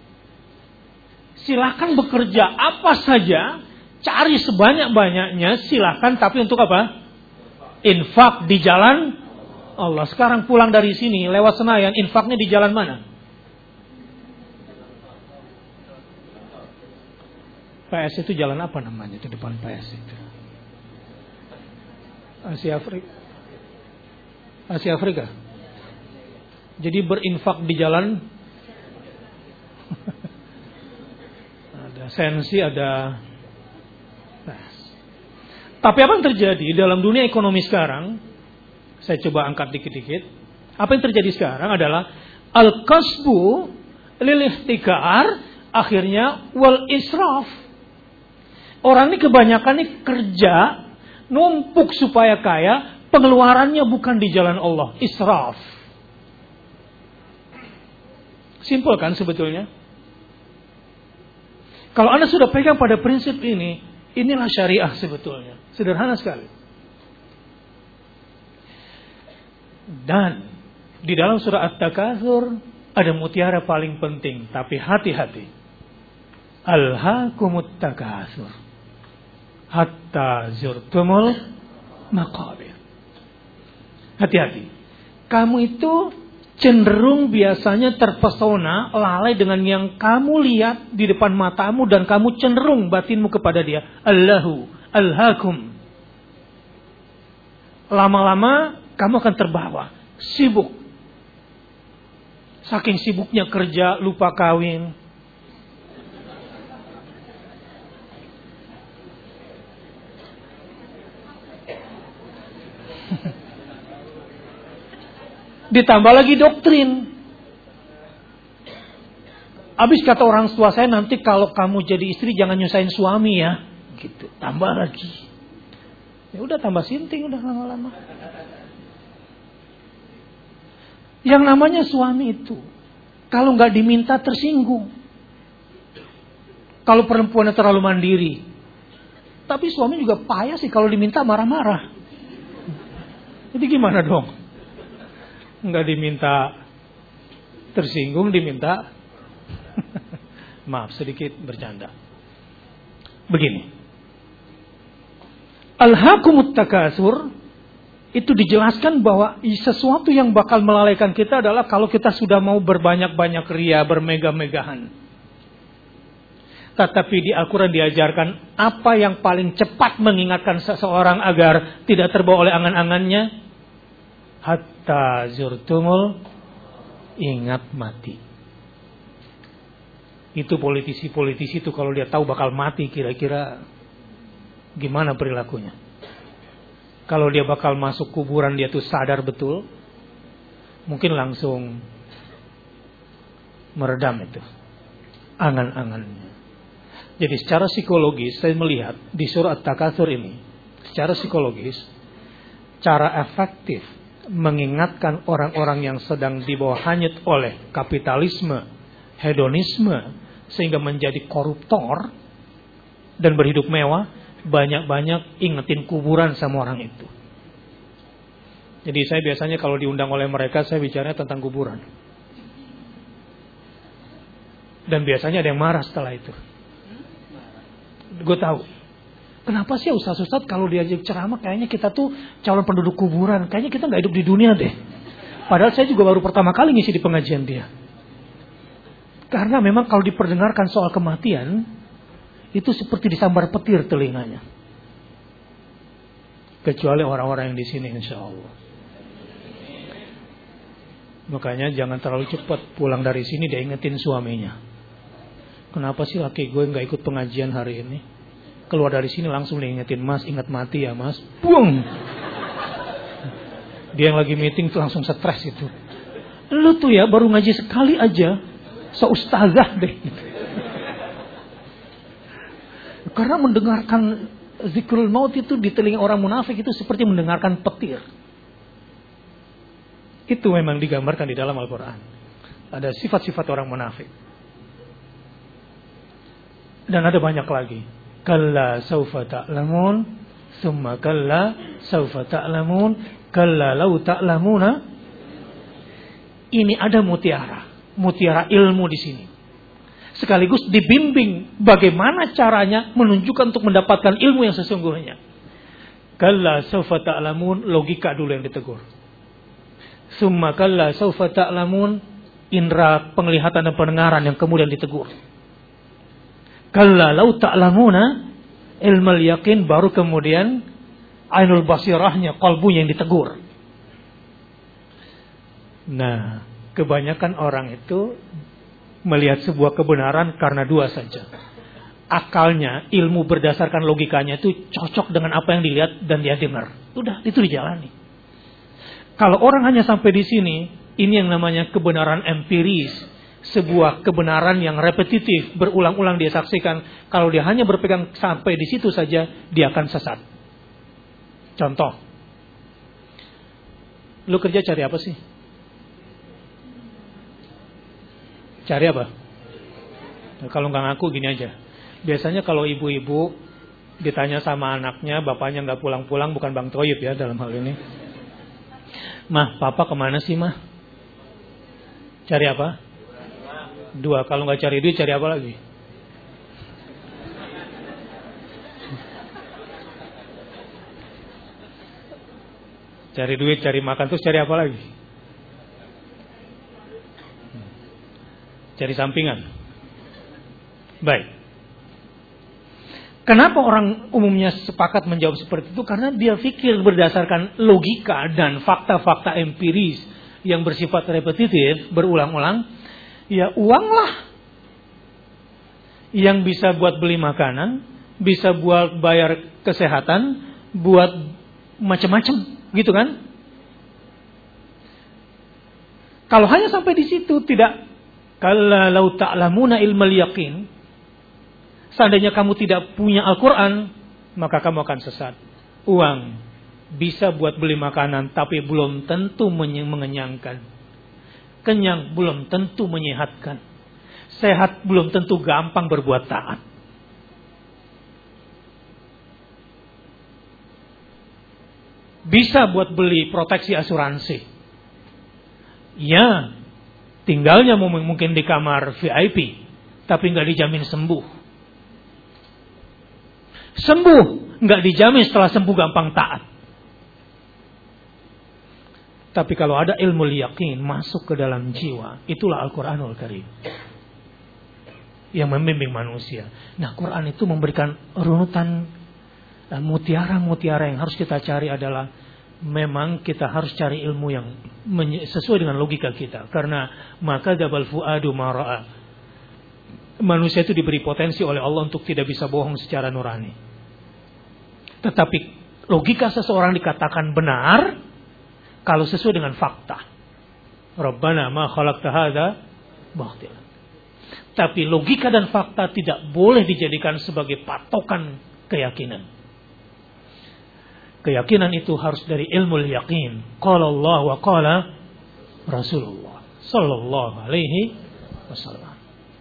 Silakan bekerja apa saja, cari sebanyak-banyaknya, silakan, tapi untuk apa? Infak di jalan Allah. Sekarang pulang dari sini lewat Senayan, infaknya di jalan mana? PS itu jalan apa namanya itu depan PS itu? Asia Afrika. Jadi berinfak di jalan ada sensi, ada PS. Tapi apa yang terjadi dalam dunia ekonomi sekarang? Saya coba angkat dikit-dikit. Apa yang terjadi sekarang adalah al-kasbu lil ihtikar, akhirnya wal israf. Orang ini kebanyakan nih kerja numpuk supaya kaya, pengeluarannya bukan di jalan Allah, israf. Simpel kan sebetulnya? Kalau Anda sudah pegang pada prinsip ini, inilah syariah sebetulnya. Sederhana sekali. Dan di dalam surah At-Takatsur ada mutiara paling penting, tapi hati-hati. Alhaakumut takatsur hatta zurtumul maqabir. Hati-hati. Kamu itu cenderung biasanya terpesona, lalai dengan yang kamu lihat di depan matamu, dan kamu cenderung batinmu kepada dia. Allahu alhaakum. Lama-lama kamu akan terbawa, sibuk. Saking sibuknya kerja, lupa kawin. Ditambah lagi doktrin. Habis kata orang tua saya, nanti kalau kamu jadi istri jangan nyusahin suami ya. Gitu. Tambah lagi. Ya udah tambah sinting udah lama-lama. Yang namanya suami itu, kalau nggak diminta tersinggung. Kalau perempuannya terlalu mandiri. Tapi suami juga payah sih kalau diminta marah-marah. Jadi gimana dong? Nggak diminta tersinggung, diminta maaf sedikit bercanda. Begini. Alhaakumut takatsur itu dijelaskan bahwa sesuatu yang bakal melalaikan kita adalah kalau kita sudah mau berbanyak-banyak ria, bermegah-megahan. Tetapi di Al-Quran diajarkan apa yang paling cepat mengingatkan seseorang agar tidak terbawa oleh angan-angannya. Hatta zurtumul, ingat mati. Itu politisi-politisi itu kalau dia tahu bakal mati, kira-kira gimana perilakunya? Kalau dia bakal masuk kuburan, dia tuh sadar betul, mungkin langsung meredam itu angan-angannya. Jadi secara psikologis saya melihat di surah At-Takatsur ini, secara psikologis, cara efektif mengingatkan orang-orang yang sedang dibawa hanyut oleh kapitalisme, hedonisme, sehingga menjadi koruptor dan berhidup mewah, banyak-banyak ingetin kuburan sama orang itu. Jadi saya biasanya kalau diundang oleh mereka, saya bicaranya tentang kuburan. Dan biasanya ada yang marah setelah itu. Gue tahu. Kenapa sih ustaz-ustaz kalau diajak ceramah kayaknya kita tuh calon penduduk kuburan. Kayaknya kita gak hidup di dunia deh. Padahal saya juga baru pertama kali ngisi di pengajian dia. Karena memang kalau diperdengarkan soal kematian, itu seperti disambar petir telinganya. Kecuali orang-orang yang di sini, insya Allah. Makanya jangan terlalu cepat pulang dari sini dia ingetin suaminya. Kenapa sih laki gue gak ikut pengajian hari ini? Keluar dari sini langsung diingetin, mas ingat mati ya mas. Buang. Dia yang lagi meeting tuh langsung stres itu. Lu tuh ya baru ngaji sekali aja, seustazah deh. Karena mendengarkan zikrul maut itu di telinga orang munafik itu seperti mendengarkan petir. Itu memang digambarkan di dalam Al-Quran. Ada sifat-sifat orang munafik. Dan ada banyak lagi. Kalla saufa ta'lamun, summa kalla saufa ta'lamun, kalla law ta'lamuna. Ini ada mutiara ilmu di sini. Sekaligus dibimbing bagaimana caranya menunjukkan untuk mendapatkan ilmu yang sesungguhnya. Kalla saufa ta'lamun, logika dulu yang ditegur. Summa kalla saufa ta'lamun, indera penglihatan dan pendengaran yang kemudian ditegur. Kalla law ta'lamuna, ilmul yakin, baru kemudian ainul basirahnya, qalbunya yang ditegur. Nah, kebanyakan orang itu melihat sebuah kebenaran karena dua saja. Akalnya, ilmu berdasarkan logikanya itu cocok dengan apa yang dilihat dan dia dengar. Udah, itu dijalani. Kalau orang hanya sampai di sini, ini yang namanya kebenaran empiris. Sebuah kebenaran yang repetitif, berulang-ulang dia saksikan. Kalau dia hanya berpegang sampai di situ saja, dia akan sesat. Contoh. Lu kerja cari apa sih? Cari apa? Nah, kalau nggak ngaku gini aja. Biasanya kalau ibu-ibu ditanya sama anaknya, bapaknya nggak pulang-pulang, bukan Bang Toyib ya dalam hal ini. Mah, papa kemana sih mah? Cari apa? Dua. Kalau nggak cari duit, cari apa lagi? Cari duit, cari makan, terus cari apa lagi? Cari sampingan. Baik. Kenapa orang umumnya sepakat menjawab seperti itu? Karena dia pikir berdasarkan logika dan fakta-fakta empiris yang bersifat repetitif, berulang-ulang. Ya uanglah yang bisa buat beli makanan, bisa buat bayar kesehatan, buat macam-macam, gitu kan? Kalau hanya sampai di situ, tidak. Kalla law ta'lamuna ilmal yaqin, seandainya kamu tidak punya Al-Quran, maka kamu akan sesat. Uang bisa buat beli makanan, tapi belum tentu mengenyangkan. Kenyang belum tentu menyehatkan. Sehat belum tentu gampang berbuat taat. Bisa buat beli proteksi asuransi. Ya, tinggalnya mungkin di kamar VIP, tapi nggak dijamin sembuh. Sembuh nggak dijamin setelah sembuh gampang taat. Tapi kalau ada ilmu yakin masuk ke dalam jiwa, itulah Al-Quranul Karim yang membimbing manusia. Nah, Quran itu memberikan runutan mutiara-mutiara yang harus kita cari adalah memang kita harus cari ilmu yang sesuai dengan logika kita. Karena maka dabal fuadu mara'a. manusia itu diberi potensi oleh Allah untuk tidak bisa bohong secara nurani. Tetapi logika seseorang dikatakan benar kalau sesuai dengan fakta. Rabbana ma khalaqta hadza batila. Tapi logika dan fakta tidak boleh dijadikan sebagai patokan keyakinan. Keyakinan itu harus dari ilmu yakin. Qala Allah wa qala Rasulullah sallallahu alaihi wasallam.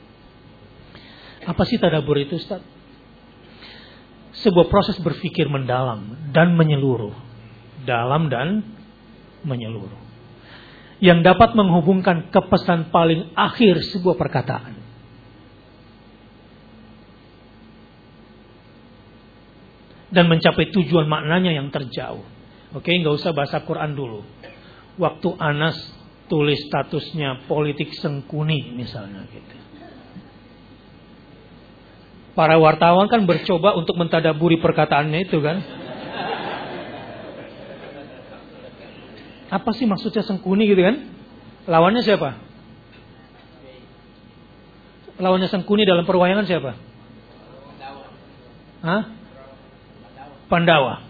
Apa sih tadabbur itu, Ustaz? Sebuah proses berpikir mendalam dan menyeluruh. Dalam dan menyeluruh. Yang dapat menghubungkan ke pesan paling akhir sebuah perkataan. Dan mencapai tujuan maknanya yang terjauh. Oke, nggak usah bahasa Quran dulu. Waktu Anas tulis statusnya politik sengkuni misalnya gitu. Para wartawan kan bercoba untuk mentadaburi perkataannya itu kan. Apa sih maksudnya sengkuni gitu kan? Lawannya siapa? Lawannya sengkuni dalam perwayangan siapa? Hah? Pandawa.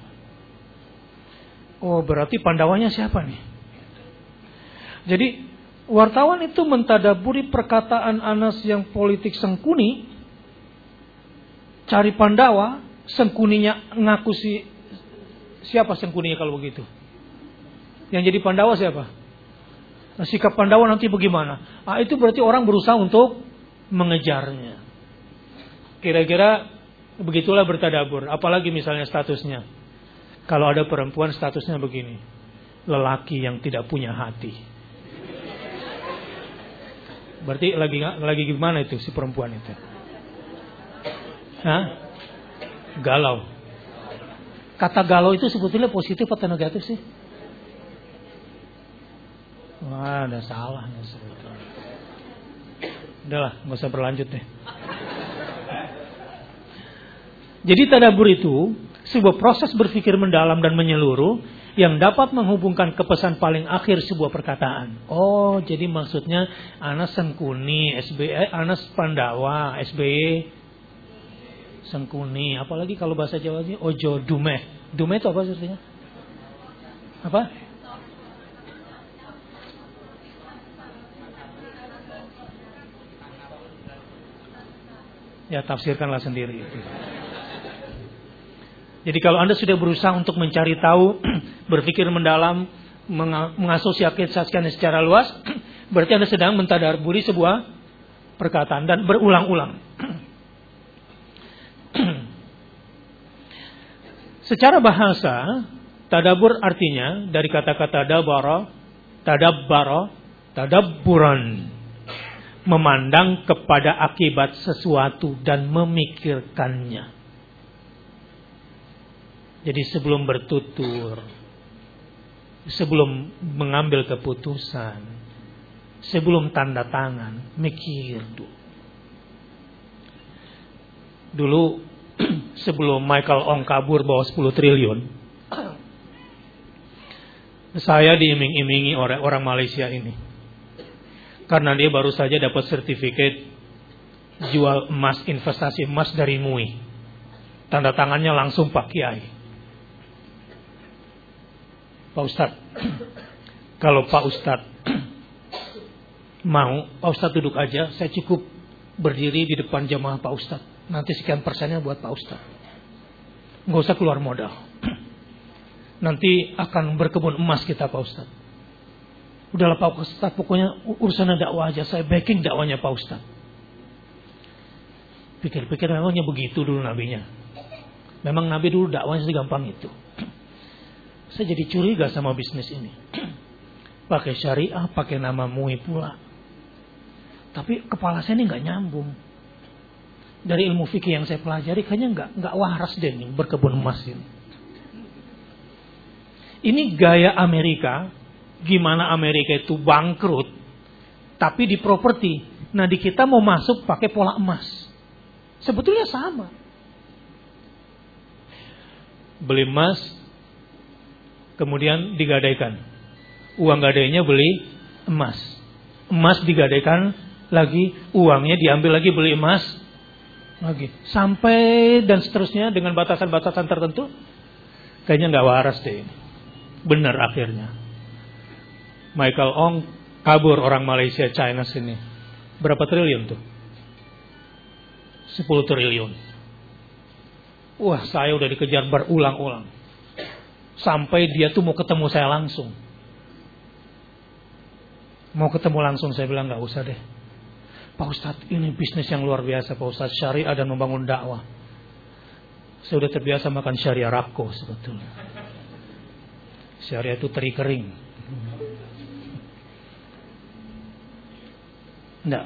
Oh, berarti Pandawanya siapa nih? Jadi wartawan itu mentadaburi perkataan Anas yang politik sengkuni. Cari Pandawa, sengkuninya ngaku siapa sengkuninya kalau begitu? Yang jadi Pandawa siapa? Nah, sikap Pandawa nanti bagaimana? Itu berarti orang berusaha untuk mengejarnya. Kira-kira begitulah bertadabur. Apalagi misalnya statusnya. Kalau ada perempuan statusnya begini. Lelaki yang tidak punya hati. Berarti lagi gimana itu si perempuan itu? Hah? Galau. Kata galau itu sebetulnya positif atau negatif sih? Wah, ada salahnya sebetulnya. Udahlah, nggak usah berlanjut deh. Jadi tadabbur itu sebuah proses berpikir mendalam dan menyeluruh yang dapat menghubungkan ke pesan paling akhir sebuah perkataan. Oh, jadi maksudnya Anas sengkuni, Anas Pandawa, SBY sengkuni. Apalagi kalau bahasa Jawanya ojo dumeh. Dumeh itu apa artinya? Apa? Ya, tafsirkanlah sendiri itu. Jadi kalau Anda sudah berusaha untuk mencari tahu, berpikir mendalam, mengasosiasikannya secara luas, berarti Anda sedang mentadabburi sebuah perkataan dan berulang-ulang. Secara bahasa, tadabbur artinya dari kata-kata tadabburan, memandang kepada akibat sesuatu dan memikirkannya. Jadi sebelum bertutur, sebelum mengambil keputusan, sebelum tanda tangan, mikir dulu. Dulu sebelum Michael Ong kabur bawa 10 triliun, saya diiming-imingi oleh orang Malaysia ini. Karena dia baru saja dapat sertifikat jual emas, investasi emas dari MUI. Tanda tangannya langsung Pak Kiai. Pak Ustadz, kalau Pak Ustadz mau, Pak Ustadz duduk aja, saya cukup berdiri di depan jamaah Pak Ustadz. Nanti sekian persennya buat Pak Ustadz. Nggak usah keluar modal. Nanti akan berkebun emas kita Pak Ustadz. Udahlah Pak Ustadz, pokoknya urusan dakwah aja, saya backing dakwanya Pak Ustadz. Pikir-pikir memangnya begitu dulu nabinya. Memang nabi dulu dakwahnya segampang itu. Saya jadi curiga sama bisnis ini. Pakai syariah, pakai nama MUI pula. Tapi kepala saya ini nggak nyambung. Dari ilmu fikih yang saya pelajari, kayaknya nggak waras deh nih berkebun emas ini. Ini gaya Amerika. Gimana Amerika itu bangkrut, tapi di properti. Nah di kita mau masuk pakai pola emas. Sebetulnya sama. Beli emas, kemudian digadaikan. Uang gadainya beli emas. Emas digadaikan lagi, uangnya diambil lagi beli emas lagi, sampai dan seterusnya dengan batasan-batasan tertentu. Kayaknya nggak waras deh ini. Benar akhirnya Michael Ong kabur, orang Malaysia, China sini. Berapa triliun tuh? 10 triliun. Wah, saya udah dikejar berulang-ulang. Sampai dia tuh mau ketemu saya langsung. Mau ketemu langsung, saya bilang nggak usah deh. Pak Ustadz, ini bisnis yang luar biasa Pak Ustadz, syariah dan membangun dakwah. Saya udah terbiasa makan syariah Rapko sebetulnya. Syariah itu teri kering. Enggak.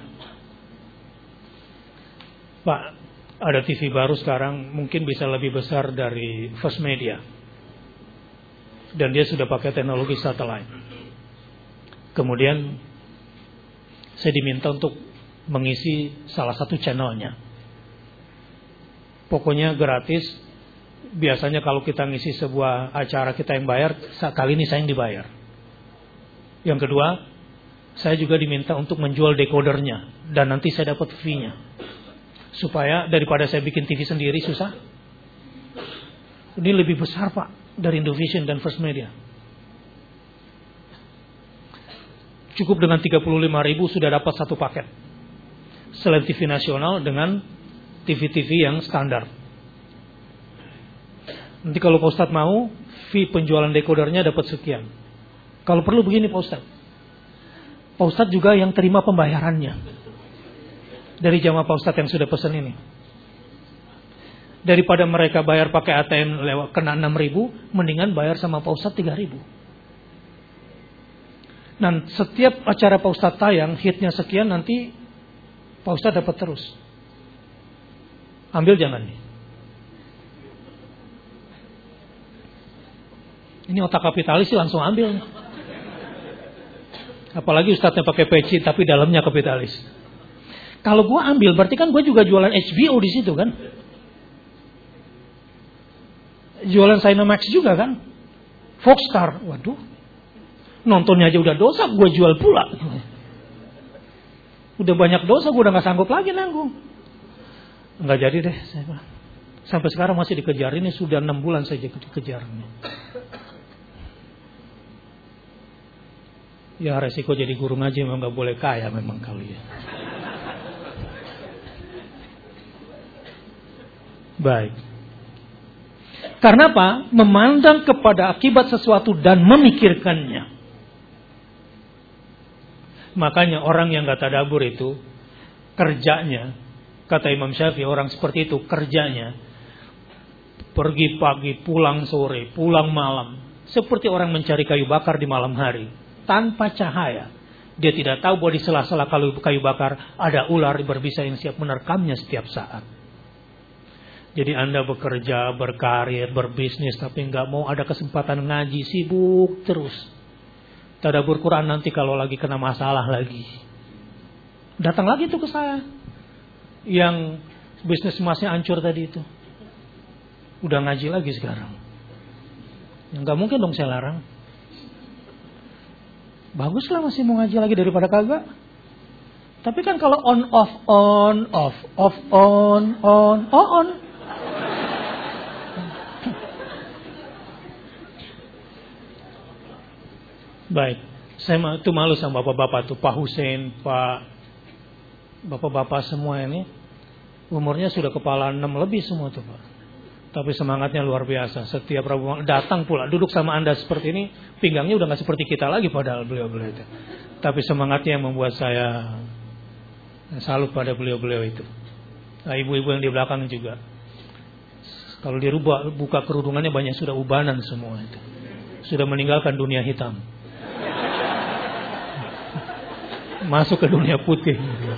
Pak, ada TV baru sekarang, mungkin bisa lebih besar dari First Media. Dan dia sudah pakai teknologi satelit. Kemudian saya diminta untuk mengisi salah satu channelnya. Pokoknya gratis. Biasanya kalau kita ngisi sebuah acara kita yang bayar, kali ini saya yang dibayar. Yang kedua, saya juga diminta untuk menjual decodernya, dan nanti saya dapat fee-nya. Supaya daripada saya bikin TV sendiri susah. Ini lebih besar Pak dari Indovision dan First Media. Cukup dengan 35.000 sudah dapat satu paket. Selain TV nasional dengan TV-TV yang standar. Nanti kalau Pak Ustadz mau, fee penjualan decodernya dapat sekian. Kalau perlu begini Pak Ustadz. Pak Ustadz juga yang terima pembayarannya. Dari jamaah Pak Ustadz yang sudah pesan ini. Daripada mereka bayar pakai ATM lewat kena 6.000, mendingan bayar sama Pak Ustadz 3.000. Nah, setiap acara Pak Ustadz tayang, hitnya sekian, nanti Pak Ustadz dapat terus. Ambil jangan nih. Ini otak kapitalis sih langsung ambil. Apalagi Ustadznya pakai peci tapi dalamnya kapitalis. Kalau gua ambil berarti kan gua juga jualan HBO di situ kan? Jualan Cinemax juga kan? Foxstar, waduh. Nontonnya aja udah dosa, gua jual pula. Udah banyak dosa, gua udah nggak sanggup lagi nanggung. Nggak jadi deh, saya. Sampai sekarang masih dikejar. Ini sudah 6 bulan saja dikejar. Ya resiko jadi guru ngaji memang nggak boleh kaya memang kali ya. Baik. Karena apa? Memandang kepada akibat sesuatu dan memikirkannya. Makanya orang yang nggak tadabbur itu kerjanya, kata Imam Syafi'i, orang seperti itu kerjanya pergi pagi, pulang sore, pulang malam, seperti orang mencari kayu bakar di malam hari tanpa cahaya. Dia tidak tahu bahwa di sela-sela kayu bakar ada ular berbisa yang siap menerkamnya setiap saat. Jadi Anda bekerja, berkarir, berbisnis, tapi nggak mau ada kesempatan ngaji, sibuk terus. Tadabbur Quran nanti kalau lagi kena masalah lagi. Datang lagi tuh ke saya. Yang bisnis emasnya hancur tadi itu. Udah ngaji lagi sekarang. Ya, nggak mungkin dong saya larang. Baguslah masih mau ngaji lagi daripada kagak. Tapi kan kalau on off on off off on. Baik, saya tuh malu sama bapak-bapak tuh, Pak Hussein, Pak bapak-bapak semua ini umurnya sudah kepala 6 lebih semua tuh Pak. Tapi semangatnya luar biasa. Setiap Rabu datang pula, duduk sama Anda seperti ini, pinggangnya udah nggak seperti kita lagi padahal beliau-beliau itu. Tapi semangatnya yang membuat saya salut pada beliau-beliau itu. Nah, ibu-ibu yang di belakang juga. Kalau dirubah, buka kerudungannya banyak sudah ubanan semua itu. Sudah meninggalkan dunia hitam. Masuk ke dunia putih.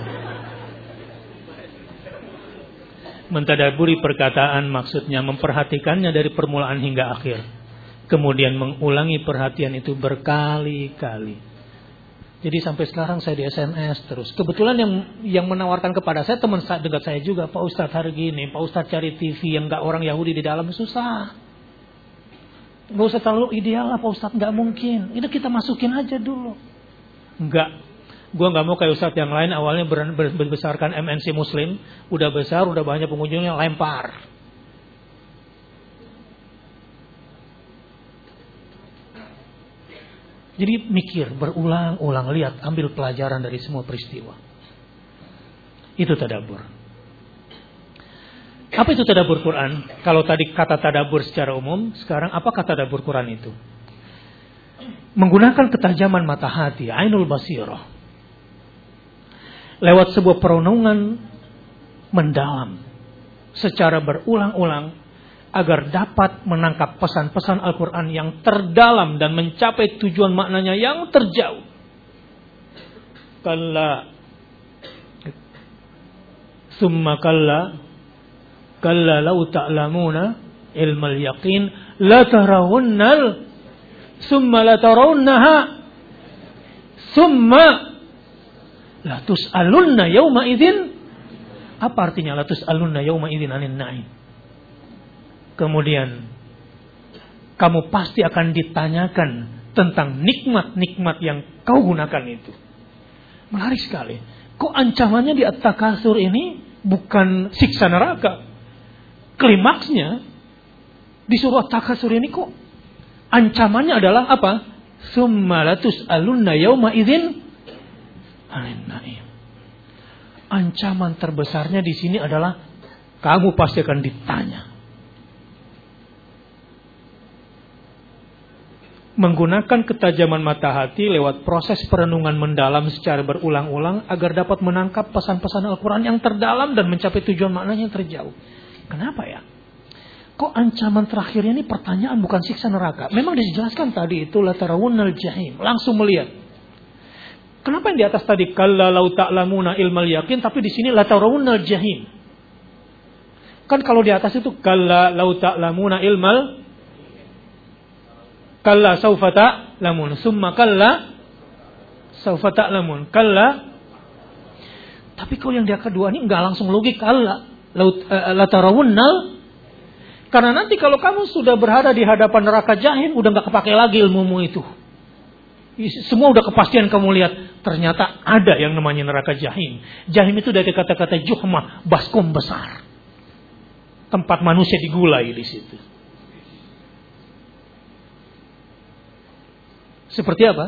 Mentadabburi perkataan maksudnya memperhatikannya dari permulaan hingga akhir. Kemudian mengulangi perhatian itu berkali-kali. Jadi sampai sekarang saya di SMS terus. Kebetulan yang menawarkan kepada saya teman dekat saya juga, Pak Ustadz hari gini, Pak Ustadz cari TV yang gak orang Yahudi di dalam susah. Gak usah terlalu ideal lah Pak Ustadz, gak mungkin. Itu kita masukin aja dulu. Enggak. Gua nggak mau kayak ustadz yang lain awalnya besarkan MNC Muslim, udah besar, udah banyak pengunjungnya, lempar. Jadi mikir, berulang-ulang, lihat, ambil pelajaran dari semua peristiwa. Itu tadabbur. Apa itu tadabbur Quran? Kalau tadi kata tadabbur secara umum, sekarang apakah tadabbur Quran itu? Menggunakan ketajaman mata hati, ainul basirah, lewat sebuah perenungan mendalam secara berulang-ulang agar dapat menangkap pesan-pesan Al-Quran yang terdalam dan mencapai tujuan maknanya yang terjauh. Kalla summa kalla law ta'lamuna ilmal yaqin la tarawunnal summa la tarawunnaha summa la tus'alunna yawma idzin. Apa artinya la tus'alunna yawma idzin anin na'im? Kemudian kamu pasti akan ditanyakan tentang nikmat-nikmat yang kau gunakan itu. Menarik sekali. Kok ancamannya di At-Takasur ini bukan siksa neraka? Klimaksnya di surah At-Takasur ini kok ancamannya adalah apa? Summa la tus'alunna yawma idzin anin na'im. Ancaman terbesarnya di sini adalah kamu pasti akan ditanya. Menggunakan ketajaman mata hati lewat proses perenungan mendalam secara berulang-ulang agar dapat menangkap pesan-pesan Al-Quran yang terdalam dan mencapai tujuan maknanya yang terjauh. Kenapa ya? Kok ancaman terakhirnya ini pertanyaan bukan siksa neraka? Memang dijelaskan tadi itu la tarawunnal jahim, langsung melihat. Kenapa yang di atas tadi kalla law ta'lamuna ilmal yaqin, tapi di sini la tarawunnal jahim? Kan kalau di atas itu kalla law ta'lamuna ilmal kalla saufa ta'lamun, summa kalla saufa ta'lamun, kalla. Tapi kalau yang di kedua ini enggak langsung logik, kalla la tarawunnal. Karena nanti kalau kamu sudah berada di hadapan neraka jahim, udah enggak kepake lagi ilmumu itu. Semua udah kepastian kamu lihat, ternyata ada yang namanya neraka jahim. Jahim itu dari kata-kata juhmah, baskom besar. Tempat manusia digulai di situ. Seperti apa?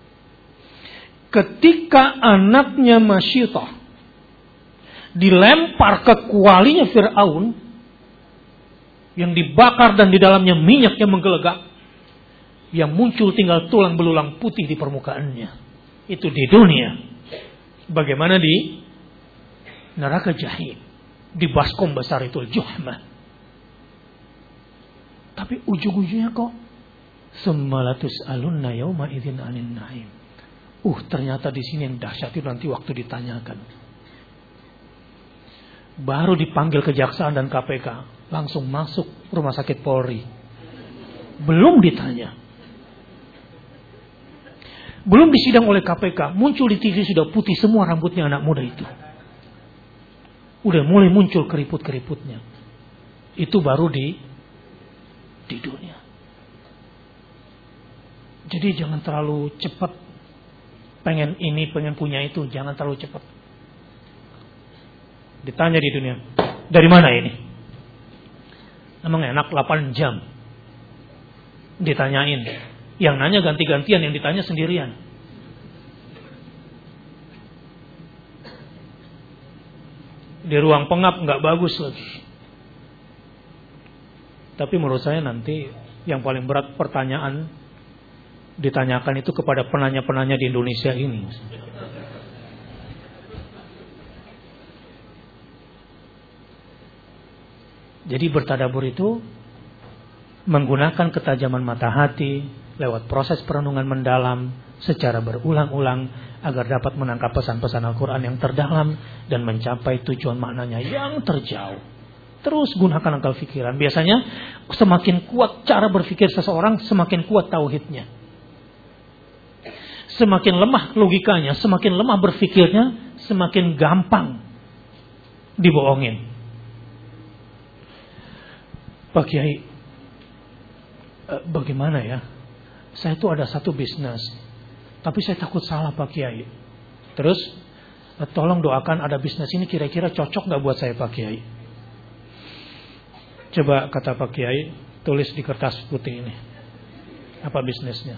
Ketika anaknya Masyitah dilempar ke kualinya Fir'aun yang dibakar dan di dalamnya minyak yang menggelegak, yang muncul tinggal tulang belulang putih di permukaannya. Itu di dunia. Bagaimana di neraka jahim, di baskom besar itu juhmah. Tapi ujung-ujungnya kok summa la tus'alunna yawma idzin anin na'im. Ternyata di sini yang dahsyat itu nanti waktu ditanyakan. Baru dipanggil kejaksaan dan KPK, langsung masuk rumah sakit Polri. Belum ditanya. Belum disidang oleh KPK, muncul di TV sudah putih semua rambutnya anak muda itu. Udah mulai muncul keriput-keriputnya. Itu baru di dunia. Jadi jangan terlalu cepat pengen ini, pengen punya itu. Jangan terlalu cepat. Ditanya di dunia, dari mana ini? Emang enak 8 jam ditanyain. Yang nanya ganti-gantian, yang ditanya sendirian. Di ruang pengap nggak bagus lagi. Tapi menurut saya nanti yang paling berat pertanyaan ditanyakan itu kepada penanya-penanya di Indonesia ini. Jadi bertadabbur itu menggunakan ketajaman mata hati lewat proses perenungan mendalam secara berulang-ulang agar dapat menangkap pesan-pesan Al-Quran yang terdalam dan mencapai tujuan maknanya yang terjauh. Terus gunakan akal pikiran. Biasanya semakin kuat cara berpikir seseorang, semakin kuat tauhidnya. Semakin lemah logikanya, semakin lemah berpikirnya, semakin gampang dibohongin. Pak Kiai, bagaimana ya? Saya itu ada satu bisnis, tapi saya takut salah Pak Kiai. Terus tolong doakan, ada bisnis ini kira-kira cocok gak buat saya Pak Kiai? Coba kata Pak Kiai, tulis di kertas putih ini, apa bisnisnya?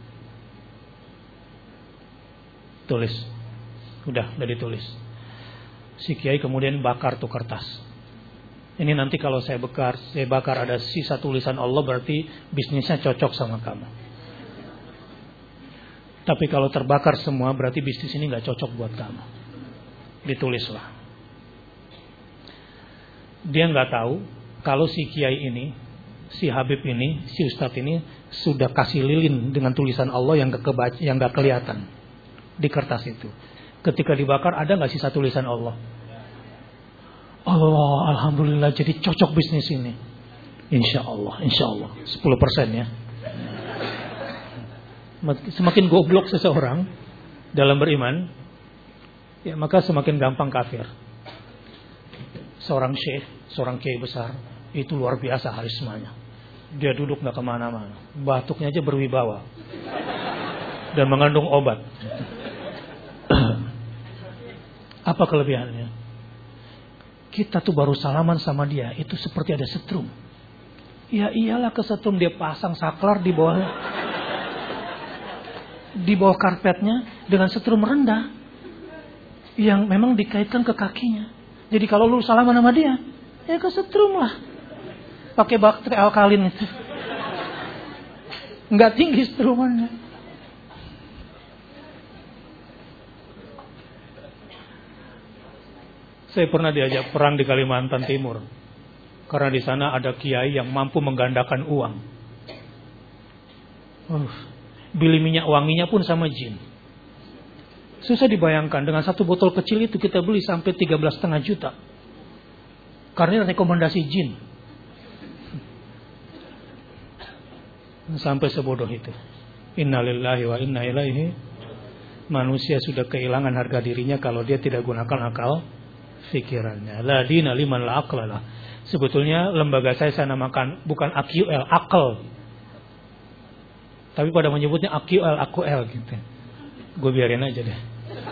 Tulis. Udah ditulis. Si Kiai kemudian bakar tuh kertas. Ini nanti kalau saya bakar ada sisa tulisan Allah, berarti bisnisnya cocok sama kamu. Tapi kalau terbakar semua berarti bisnis ini gak cocok buat kamu. Ditulislah. Dia gak tahu kalau si Kiai ini, si Habib ini, si Ustadz ini sudah kasih lilin dengan tulisan Allah yang gak kelihatan di kertas itu. Ketika dibakar ada gak sisa tulisan Allah? Allah, alhamdulillah, jadi cocok bisnis ini. Insya Allah 10% ya. Semakin goblok seseorang dalam beriman, ya maka semakin gampang kafir. Seorang syekh, seorang kiai besar, itu luar biasa karismanya. Dia duduk gak kemana-mana, batuknya aja berwibawa dan mengandung obat. Apa kelebihannya? Kita tuh baru salaman sama dia, itu seperti ada setrum. Ya iyalah kesetrum, dia pasang saklar di bawah karpetnya dengan setrum rendah yang memang dikaitkan ke kakinya. Jadi kalau lu salaman sama dia, ya kesetrum lah. Pakai bakteri alkalin itu. Enggak tinggi setrumannya. Saya pernah diajak perang di Kalimantan Timur. Karena di sana ada kiai yang mampu menggandakan uang. Beli minyak wanginya pun sama jin. Susah dibayangkan, dengan satu botol kecil itu kita beli sampai 13,5 juta. Karena rekomendasi jin. Sampai sebodoh itu. Innalillahi wa inna ilaihi. Manusia sudah kehilangan harga dirinya kalau dia tidak gunakan akal fikirannya. La dina liman la aqlalah. Sebetulnya lembaga saya namakan bukan AQL, akal. Tapi pada menyebutnya AQL gitu. Gue biarin aja deh.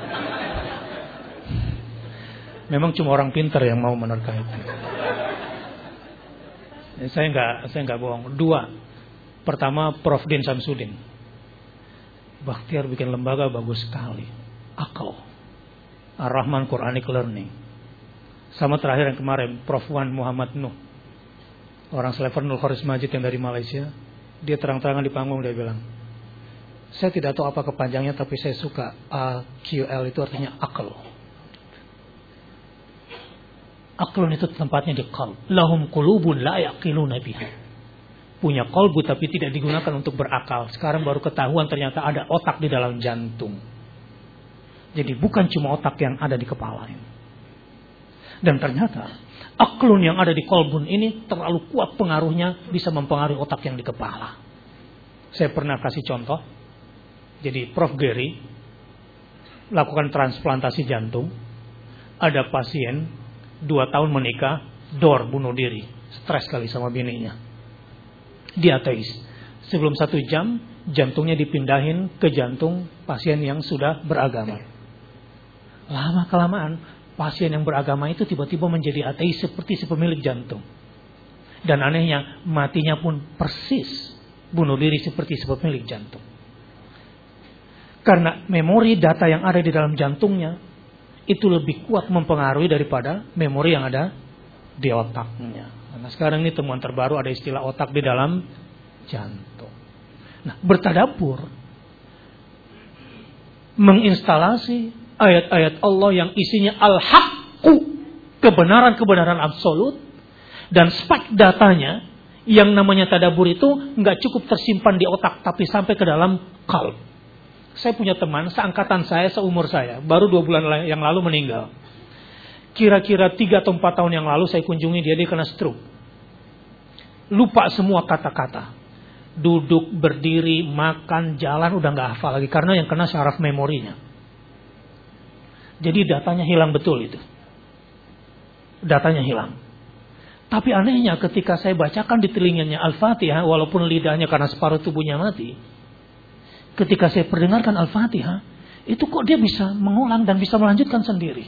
Memang cuma orang pintar yang mau menerka itu. Saya enggak bohong. 2. Pertama, Prof. Din Samsudin. Bakhtiar bikin lembaga bagus sekali. Akal. Ar-Rahman Quranic Learning. Sama terakhir yang kemarin, Prof. Wan Muhammad Nuh. Orang Selever Nul Kharis Majid yang dari Malaysia. Dia terang-terangan di panggung, dia bilang, saya tidak tahu apa kepanjangnya, tapi saya suka AQL itu artinya akal. Aklun itu tempatnya di qalb. Lahum qulubun la yaqiluna biha. Punya qalbu tapi tidak digunakan untuk berakal. Sekarang baru ketahuan ternyata ada otak di dalam jantung. Jadi bukan cuma otak yang ada di kepala ini. Dan ternyata aklun yang ada di qalbun ini terlalu kuat pengaruhnya, bisa mempengaruhi otak yang di kepala. Saya pernah kasih contoh. Jadi Prof. Gary lakukan transplantasi jantung. Ada pasien 2 tahun menikah, bunuh diri, stres kali sama bininya. Dia ateis. Sebelum 1 jam jantungnya dipindahin ke jantung pasien yang sudah beragama. Lama kelamaan pasien yang beragama itu tiba-tiba menjadi ateis seperti si pemilik jantung. Dan anehnya matinya pun persis bunuh diri seperti si pemilik jantung. Karena memori data yang ada di dalam jantungnya itu lebih kuat mempengaruhi daripada memori yang ada di otaknya. Karena sekarang ini temuan terbaru ada istilah otak di dalam jantung. Nah, bertadabbur, menginstalasi ayat-ayat Allah yang isinya al-haqqu, kebenaran-kebenaran absolut, dan spek datanya yang namanya tadabbur itu nggak cukup tersimpan di otak, tapi sampai ke dalam qalb. Saya punya teman seangkatan saya, seumur saya, baru 2 bulan yang lalu meninggal. Kira-kira 3 atau 4 tahun yang lalu saya kunjungi dia kena stroke. Lupa semua kata-kata. Duduk, berdiri, makan, jalan udah gak hafal lagi. Karena yang kena syaraf memorinya. Jadi datanya hilang betul itu. Datanya hilang. Tapi anehnya ketika saya bacakan di telinganya Al-Fatihah, walaupun lidahnya karena separuh tubuhnya mati, ketika saya perdengarkan Al-Fatihah, itu kok dia bisa mengulang dan bisa melanjutkan sendiri.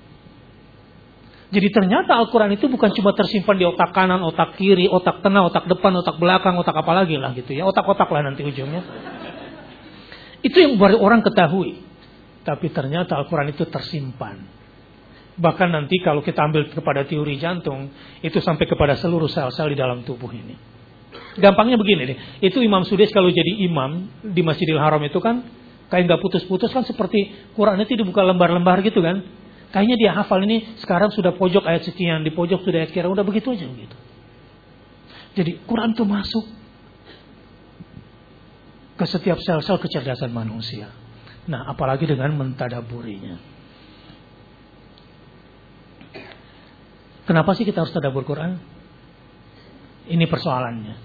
Jadi ternyata Al-Quran itu bukan cuma tersimpan di otak kanan, otak kiri, otak tengah, otak depan, otak belakang, otak apa lagi lah gitu ya. Otak-otak lah nanti ujungnya. Itu yang baru orang ketahui. Tapi ternyata Al-Quran itu tersimpan. Bahkan nanti kalau kita ambil kepada teori jantung, itu sampai kepada seluruh sel-sel di dalam tubuh ini. Gampangnya begini deh. Itu Imam Sudais kalau jadi imam di Masjidil Haram itu kan kayak gak putus-putus kan, seperti Quran itu dibuka lembar-lembar gitu kan. Kayaknya dia hafal ini sekarang sudah pojok ayat sekian, di pojok sudah ayat kira, udah begitu aja gitu. Jadi Quran itu masuk ke setiap sel-sel kecerdasan manusia. Nah, apalagi dengan mentadaburinya. Kenapa sih kita harus tadabbur Quran? Ini persoalannya.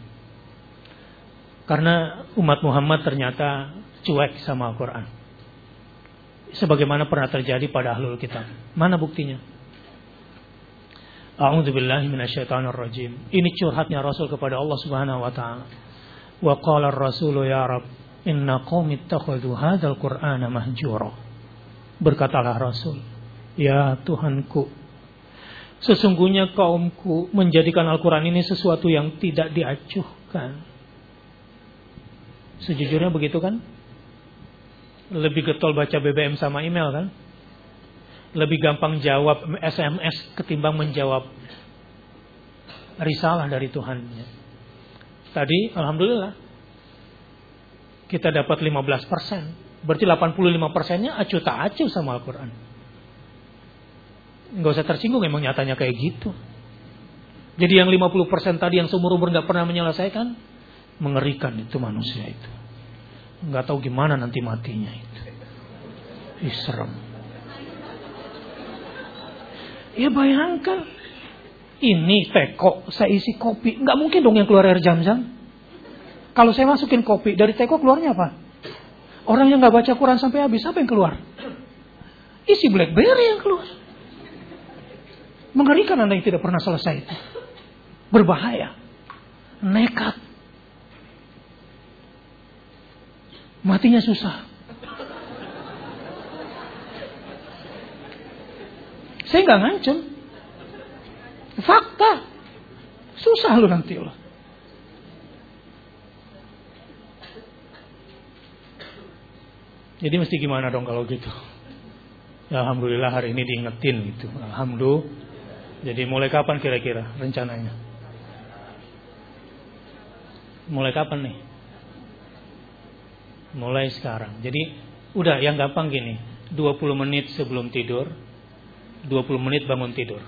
Karena umat Muhammad ternyata cuek sama Al-Quran. Sebagaimana pernah terjadi pada ahlul kitab. Mana buktinya? A'udzubillahi minasyaitonirrajim. Ini curhatnya Rasul kepada Allah Subhanahu wa taala. Wa qala ar-rasulu ya Rabb, inna qaumi ittakhadhu hadzal Qur'ana mahjura. Berkatalah Rasul, ya Tuhanku, sesungguhnya kaumku menjadikan Al-Quran ini sesuatu yang tidak diacuhkan. Sejujurnya begitu kan? Lebih getol baca BBM sama email kan? Lebih gampang jawab SMS ketimbang menjawab risalah dari Tuhannya. Tadi alhamdulillah kita dapat 15%. Berarti 85%-nya acuh tak acuh sama Al-Quran. Nggak usah tersinggung, emang nyatanya kayak gitu. Jadi yang 50% tadi yang seumur umur nggak pernah menyelesaikan, mengerikan itu manusia itu. Nggak tahu gimana nanti matinya itu. Serem. Ya bayangkan, ini teko saya isi kopi, nggak mungkin dong yang keluar air Zam-Zam. Kalau saya masukin kopi dari teko keluarnya apa? Orang yang nggak baca Quran sampai habis, apa yang keluar? Isi BlackBerry yang keluar. Mengerikan Anda yang tidak pernah selesai itu. Berbahaya. Nekat. Matinya susah. Saya nggak ngancem. Fakta. Susah lu nanti loh. Jadi mesti gimana dong kalau gitu? Ya, alhamdulillah hari ini diingetin gitu. Alhamdulillah. Jadi mulai kapan kira-kira rencananya? Mulai kapan nih? Mulai sekarang. Jadi udah yang gampang gini, 20 menit sebelum tidur, 20 menit bangun tidur.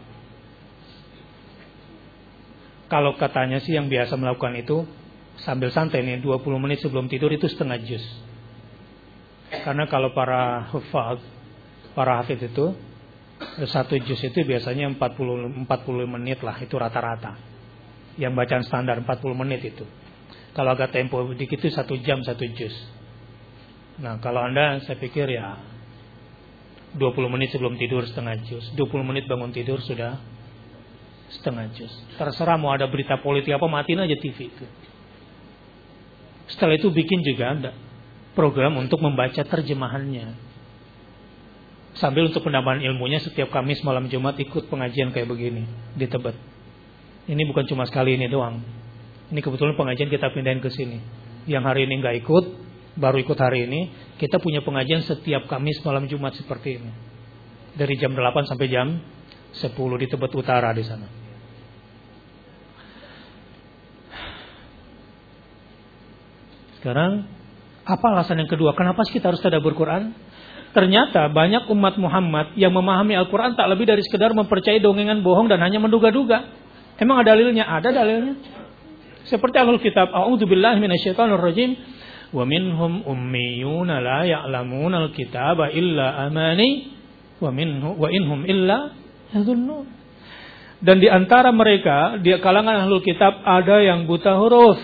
Kalau katanya sih yang biasa melakukan itu sambil santai nih, 20 menit sebelum tidur itu setengah juz. Karena kalau para hafidz itu satu juz itu biasanya 40 menit lah, itu rata-rata. Yang bacaan standar 40 menit itu. Kalau agak tempo dikit itu 1 jam 1 juz. Nah, kalau Anda saya pikir ya 20 menit sebelum tidur setengah juz, 20 menit bangun tidur sudah setengah juz. Terserah mau ada berita politik apa, matiin aja TV itu. Setelah itu bikin juga ada program untuk membaca terjemahannya. Sambil untuk penambahan ilmunya setiap Kamis malam Jumat ikut pengajian kayak begini di Tebet. Ini bukan cuma sekali ini doang. Ini kebetulan pengajian kita pindahin ke sini. Yang hari ini nggak ikut, baru ikut hari ini. Kita punya pengajian setiap Kamis malam Jumat seperti ini. Dari jam 8 sampai jam 10 di Tebet Utara di sana. Sekarang apa alasan yang kedua? Kenapa sih kita harus tadabbur Quran? Ternyata banyak umat Muhammad yang memahami Al-Quran tak lebih dari sekedar mempercayai dongengan bohong dan hanya menduga-duga. Emang ada dalilnya? Ada dalilnya. Seperti Ahlul Kitab, A'udzubillahi minasyaitonirrajim. Wa minhum ummiyuna la ya'lamuna al-kitaba illa amani wa inhum illa yadhunnun. Dan di antara mereka, di kalangan Ahlul Kitab ada yang buta huruf.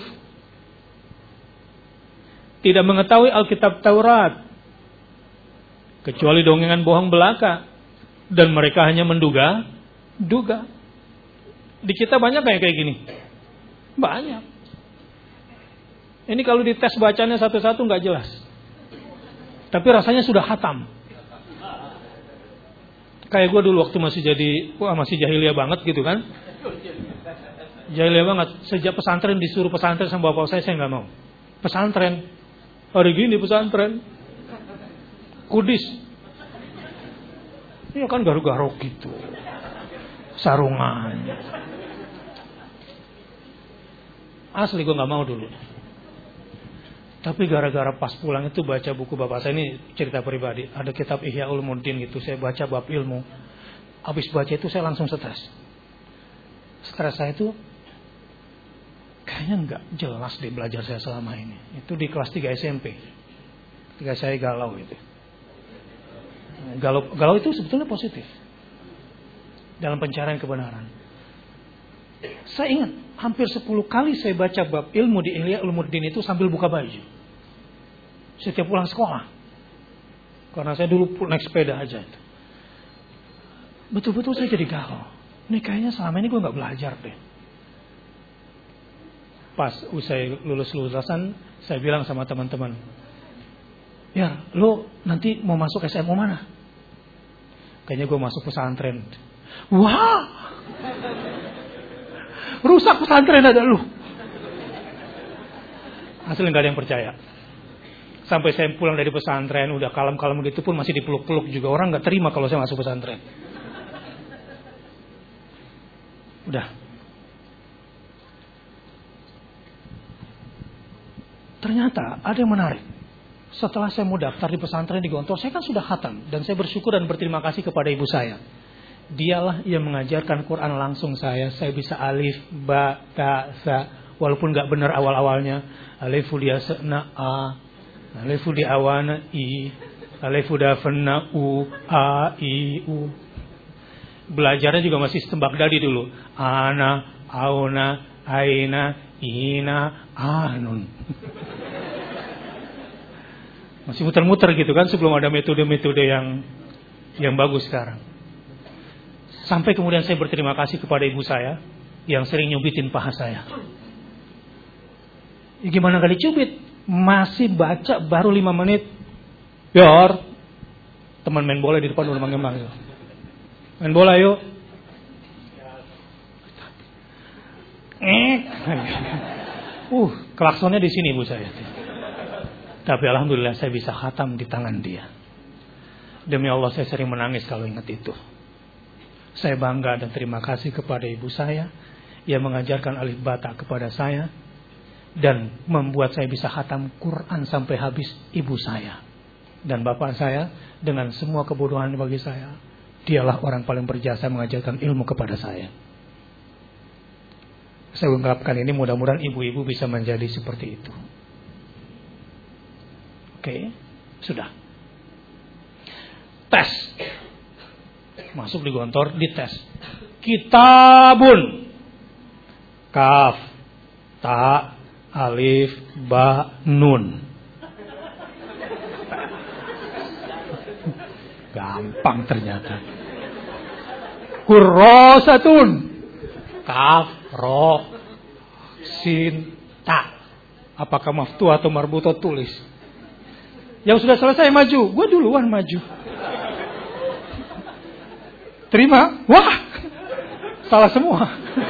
Tidak mengetahui Alkitab Taurat. Kecuali dongengan bohong belaka. Dan mereka hanya menduga-duga. Di kita banyak kayak gini. Banyak. Ini kalau dites bacanya satu-satu nggak jelas. Tapi rasanya sudah khatam. Kayak gue dulu waktu masih jahiliyah banget gitu kan. Jahiliyah banget. Sejak pesantren disuruh pesantren sama bapak saya nggak mau. Pesantren. Hari gini pesantren. Kudis. Iya kan garuk-garuk gitu. Sarungan. Asli gue nggak mau dulu. Tapi gara-gara pas pulang itu baca buku bapak saya, ini cerita pribadi. Ada kitab Ihya Ulumuddin gitu. Saya baca bab ilmu. Habis baca itu saya langsung stres. Stres saya itu kayaknya nggak jelas deh belajar saya selama ini. Itu di kelas 3 SMP. Ketika saya galau itu. Galau itu sebetulnya positif. Dalam pencarian kebenaran. Saya ingat hampir 10 kali saya baca bab ilmu di Ihya Ulumuddin itu sambil buka baju. Setiap pulang sekolah. Karena saya dulu naik sepeda aja itu. Betul-betul saya jadi galau. Ini kayaknya selama ini gue gak belajar deh. Pas usai lulusan, saya bilang sama teman-teman, ya lo nanti mau masuk SMU mana? Kayaknya gue masuk pesantren. Wah, rusak pesantren ada lu. Asli gak ada yang percaya. Sampai saya pulang dari pesantren, udah kalem-kalem gitu pun masih dipeluk-peluk juga. Orang gak terima kalau saya masuk pesantren. Udah. Ternyata ada yang menarik. Setelah saya mau daftar di pesantren di Gontor, saya kan sudah khatam. Dan saya bersyukur dan berterima kasih kepada ibu saya. Dialah yang mengajarkan Quran langsung saya. Saya bisa alif, ba, ta, sa. Walaupun gak benar awal-awalnya. Alifu dia na a. Alifu di awana i. Alifu dafna u. A, i, u. Belajarnya juga masih sistem Baghdadi dulu. Ana, auna, aina, ina, anun. Masih muter-muter gitu kan sebelum ada metode-metode yang bagus sekarang. Sampai kemudian saya berterima kasih kepada ibu saya yang sering nyubitin paha saya. Ya, gimana gak dicubit? Masih baca baru 5 menit. Yor, teman main bola di depan udah manggil-manggil. Main bola yuk. Klaksonnya di sini ibu saya. Tapi alhamdulillah saya bisa khatam di tangan dia. Demi Allah saya sering menangis kalau ingat itu. Saya bangga dan terima kasih kepada ibu saya yang mengajarkan alif bata kepada saya dan membuat saya bisa khatam Quran sampai habis ibu saya. Dan bapak saya dengan semua kebodohan bagi saya, dialah orang paling berjasa mengajarkan ilmu kepada saya. Saya ungkapkan ini mudah-mudahan ibu-ibu bisa menjadi seperti itu. Oke, sudah. Tes. Masuk di Gontor, dites. Kitabun. Kaf, ta, alif, ba, nun. Gampang ternyata. Kurrosatun. Kaf, ro, sin, ta. Apakah maftuh atau marbutoh tulis. Yang sudah selesai maju. Gue duluan maju. Terima. Wah. Salah semua.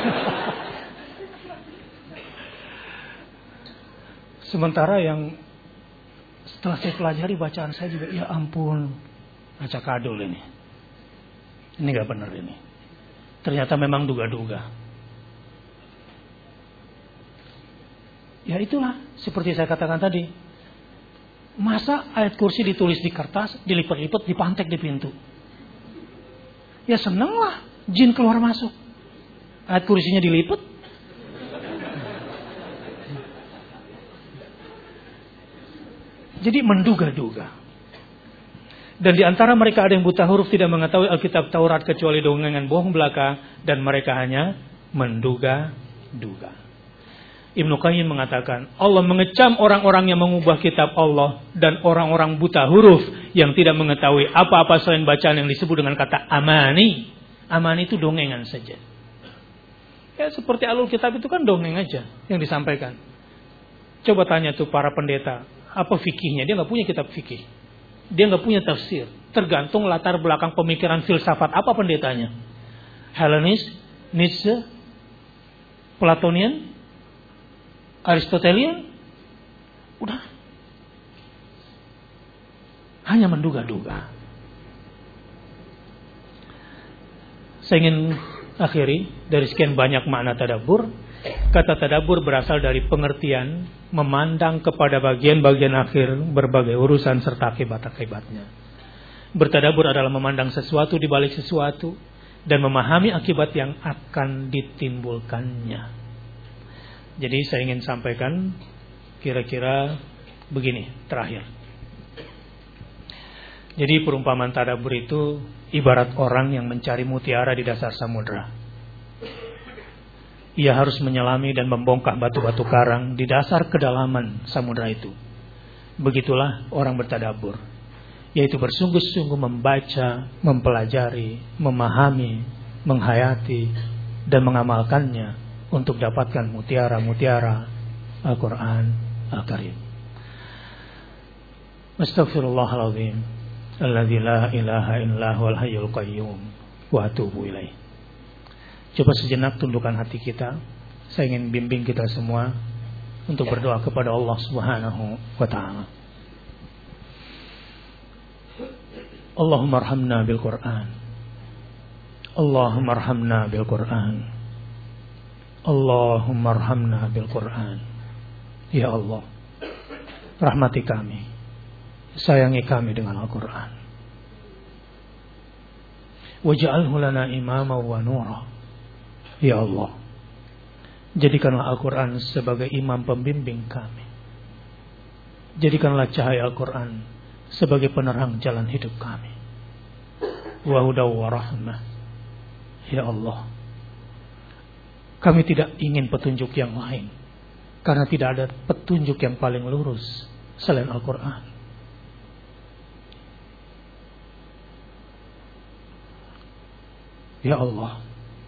Sementara yang setelah saya pelajari bacaan saya juga, ya ampun. Acak adul ini. Ini gak benar ini. Ternyata memang duga-duga. Ya itulah. Seperti saya katakan tadi. Masa ayat kursi ditulis di kertas, dilipat-lipat, dipantek di pintu. Ya seneng lah. Jin keluar masuk. Ayat kursinya dilipat. Jadi menduga-duga. Dan di antara mereka ada yang buta huruf, tidak mengetahui Alkitab Taurat kecuali dongengan bohong belaka, dan mereka hanya menduga-duga. Ibnu Qayyim mengatakan, Allah mengecam orang-orang yang mengubah kitab Allah dan orang-orang buta huruf yang tidak mengetahui apa-apa selain bacaan yang disebut dengan kata amani. Amani itu dongengan saja. Ya seperti alul kitab itu kan dongeng aja yang disampaikan. Coba tanya tuh para pendeta, apa fikihnya? Dia nggak punya kitab fikih. Dia nggak punya tafsir. Tergantung latar belakang pemikiran filsafat apa pendetanya. Hellenis, Nietzsche, Platonian, Aristotelian. Udah. Hanya menduga-duga. Saya ingin akhiri dari sekian banyak makna tadabbur. Kata tadabbur berasal dari pengertian memandang kepada bagian-bagian akhir berbagai urusan serta akibat-akibatnya. Bertadabbur adalah memandang sesuatu di balik sesuatu dan memahami akibat yang akan ditimbulkannya. Jadi saya ingin sampaikan kira-kira begini terakhir. Jadi perumpamaan tadabbur itu ibarat orang yang mencari mutiara di dasar samudera. Ia harus menyelami dan membongkar batu-batu karang di dasar kedalaman samudera itu. Begitulah orang bertadabbur, yaitu bersungguh-sungguh membaca, mempelajari, memahami, menghayati, dan mengamalkannya untuk dapatkan mutiara-mutiara Al-Quran Al-Karim. Astaghfirullahaladzim, alladzi la ilaha illa huwal hayyul qayyum, wa atubu ilaih. Coba sejenak tundukkan hati kita. Saya ingin bimbing kita semua untuk berdoa kepada Allah Subhanahu wa ta'ala. Allahumma arhamna bil Qur'an. Allahumma arhamna bil Qur'an. Allahumma arhamna bil Qur'an. Ya Allah, rahmati kami, sayangi kami dengan Al-Quran. Waj'alhu lana imama wa nura. Ya Allah, jadikanlah Al-Quran sebagai imam pembimbing kami. Jadikanlah cahaya Al-Quran sebagai penerang jalan hidup kami. Wa hudaw wa rahmah. Ya Allah, kami tidak ingin petunjuk yang lain, karena tidak ada petunjuk yang paling lurus selain Al-Quran. Ya Allah,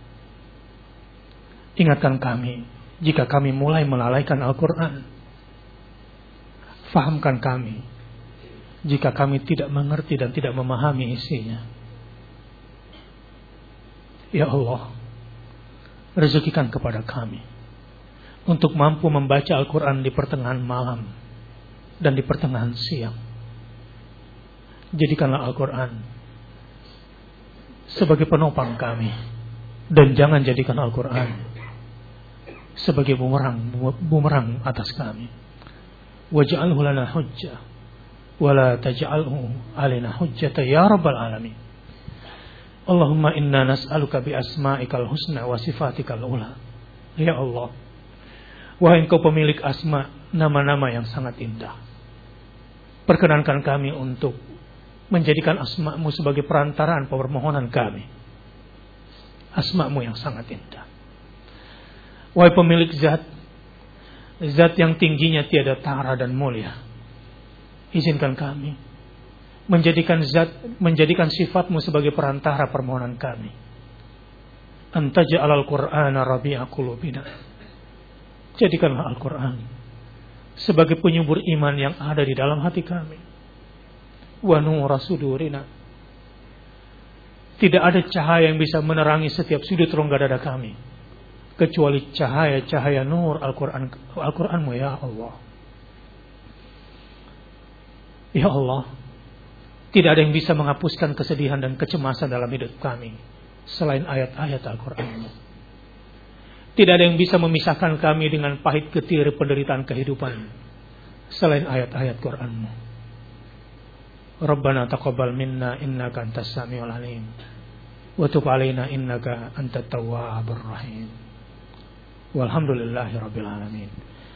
ingatkan kami jika kami mulai melalaikan Al-Quran. Fahamkan kami jika kami tidak mengerti dan tidak memahami isinya. Ya Allah, rezekikan kepada kami untuk mampu membaca Al-Quran di pertengahan malam dan di pertengahan siang. Jadikanlah Al-Quran sebagai penopang kami, dan jangan jadikan Al-Quran sebagai bumerang atas kami. Waj'alhu lana hujjah wa la taj'alhu alaina hujjata ya rabbal alamin. Allahumma inna nas'aluka bi asma'ikal husna wa sifatikal ula. Ya Allah, wahai Engkau pemilik asma, nama-nama yang sangat indah, perkenankan kami untuk menjadikan asma-Mu sebagai perantaraan permohonan kami. Asma-Mu yang sangat indah. Wahai pemilik zat, zat yang tingginya tiada tara dan mulia, izinkan kami menjadikan sifat-Mu sebagai perantara permohonan kami. Anta ja'alal Qur'ana rabi'a qulubina. Jadikanlah Al-Quran sebagai penyubur iman yang ada di dalam hati kami. Wa nura sudurina. Tidak ada cahaya yang bisa menerangi setiap sudut rongga dada kami kecuali cahaya-cahaya nur Al-Quran-Mu ya Allah. Ya Allah, tidak ada yang bisa menghapuskan kesedihan dan kecemasan dalam hidup kami selain ayat-ayat Al-Quran-Mu. Tidak ada yang bisa memisahkan kami dengan pahit getir penderitaan kehidupan selain ayat-ayat Quran-Mu. Rabbana taqabbal minna innaka antas samiul alim wa tub alaina innaka antat tawwabur rahim. Walhamdulillahirabbil alamin.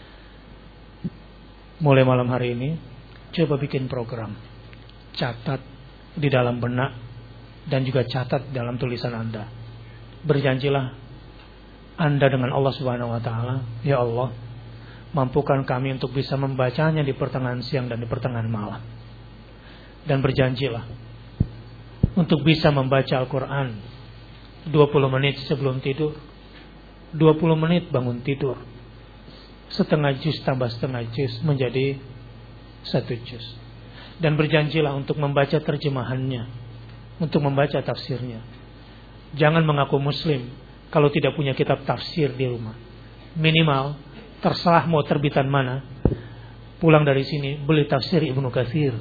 Mulai malam hari ini coba bikin program. Catat di dalam benak dan juga catat dalam tulisan Anda. Berjanjilah Anda dengan Allah Subhanahu wa taala, ya Allah, mampukan kami untuk bisa membacanya di pertengahan siang dan di pertengahan malam. Dan berjanjilah untuk bisa membaca Al-Quran 20 menit sebelum tidur, 20 menit bangun tidur, setengah juz tambah setengah juz menjadi 1 juz. dan berjanjilah untuk membaca terjemahannya, untuk membaca tafsirnya. Jangan mengaku muslim kalau tidak punya kitab tafsir di rumah. Minimal, terserah mau terbitan mana, pulang dari sini beli tafsir Ibnu Katsir.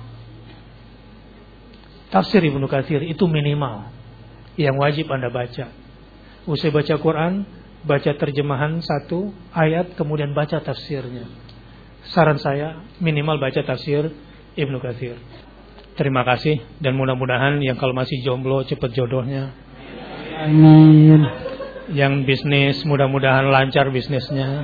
Tafsir Ibnu Katsir itu minimal yang wajib Anda baca. Usai baca Quran, baca terjemahan satu ayat, kemudian baca tafsirnya. Saran saya, minimal baca tafsir Ibnu Katsir. Terima kasih, dan mudah-mudahan yang kalau masih jomblo cepat jodohnya. Amin. Yang bisnis mudah-mudahan lancar bisnisnya.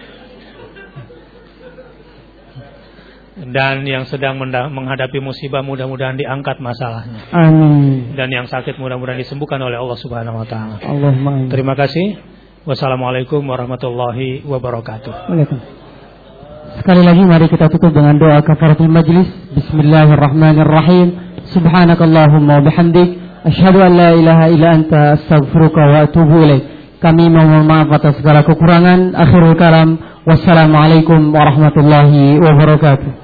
Dan yang sedang menghadapi musibah mudah-mudahan diangkat masalahnya. Amin. Dan yang sakit mudah-mudahan disembuhkan oleh Allah Subhanahu wa taala. Allahumma amin. Terima kasih. Wassalamualaikum warahmatullahi wabarakatuh. Waalaikumsalam. Sekali lagi mari kita tutup dengan doa kafaratul majlis. Bismillahirrahmanirrahim. Subhanakallahumma wa bihamdik, asyhadu an la ilaha illa anta, astaghfiruka wa atubu ilaik. Kami mohon maaf atas segala kekurangan. Akhirul kalam. Wassalamualaikum warahmatullahi wabarakatuh.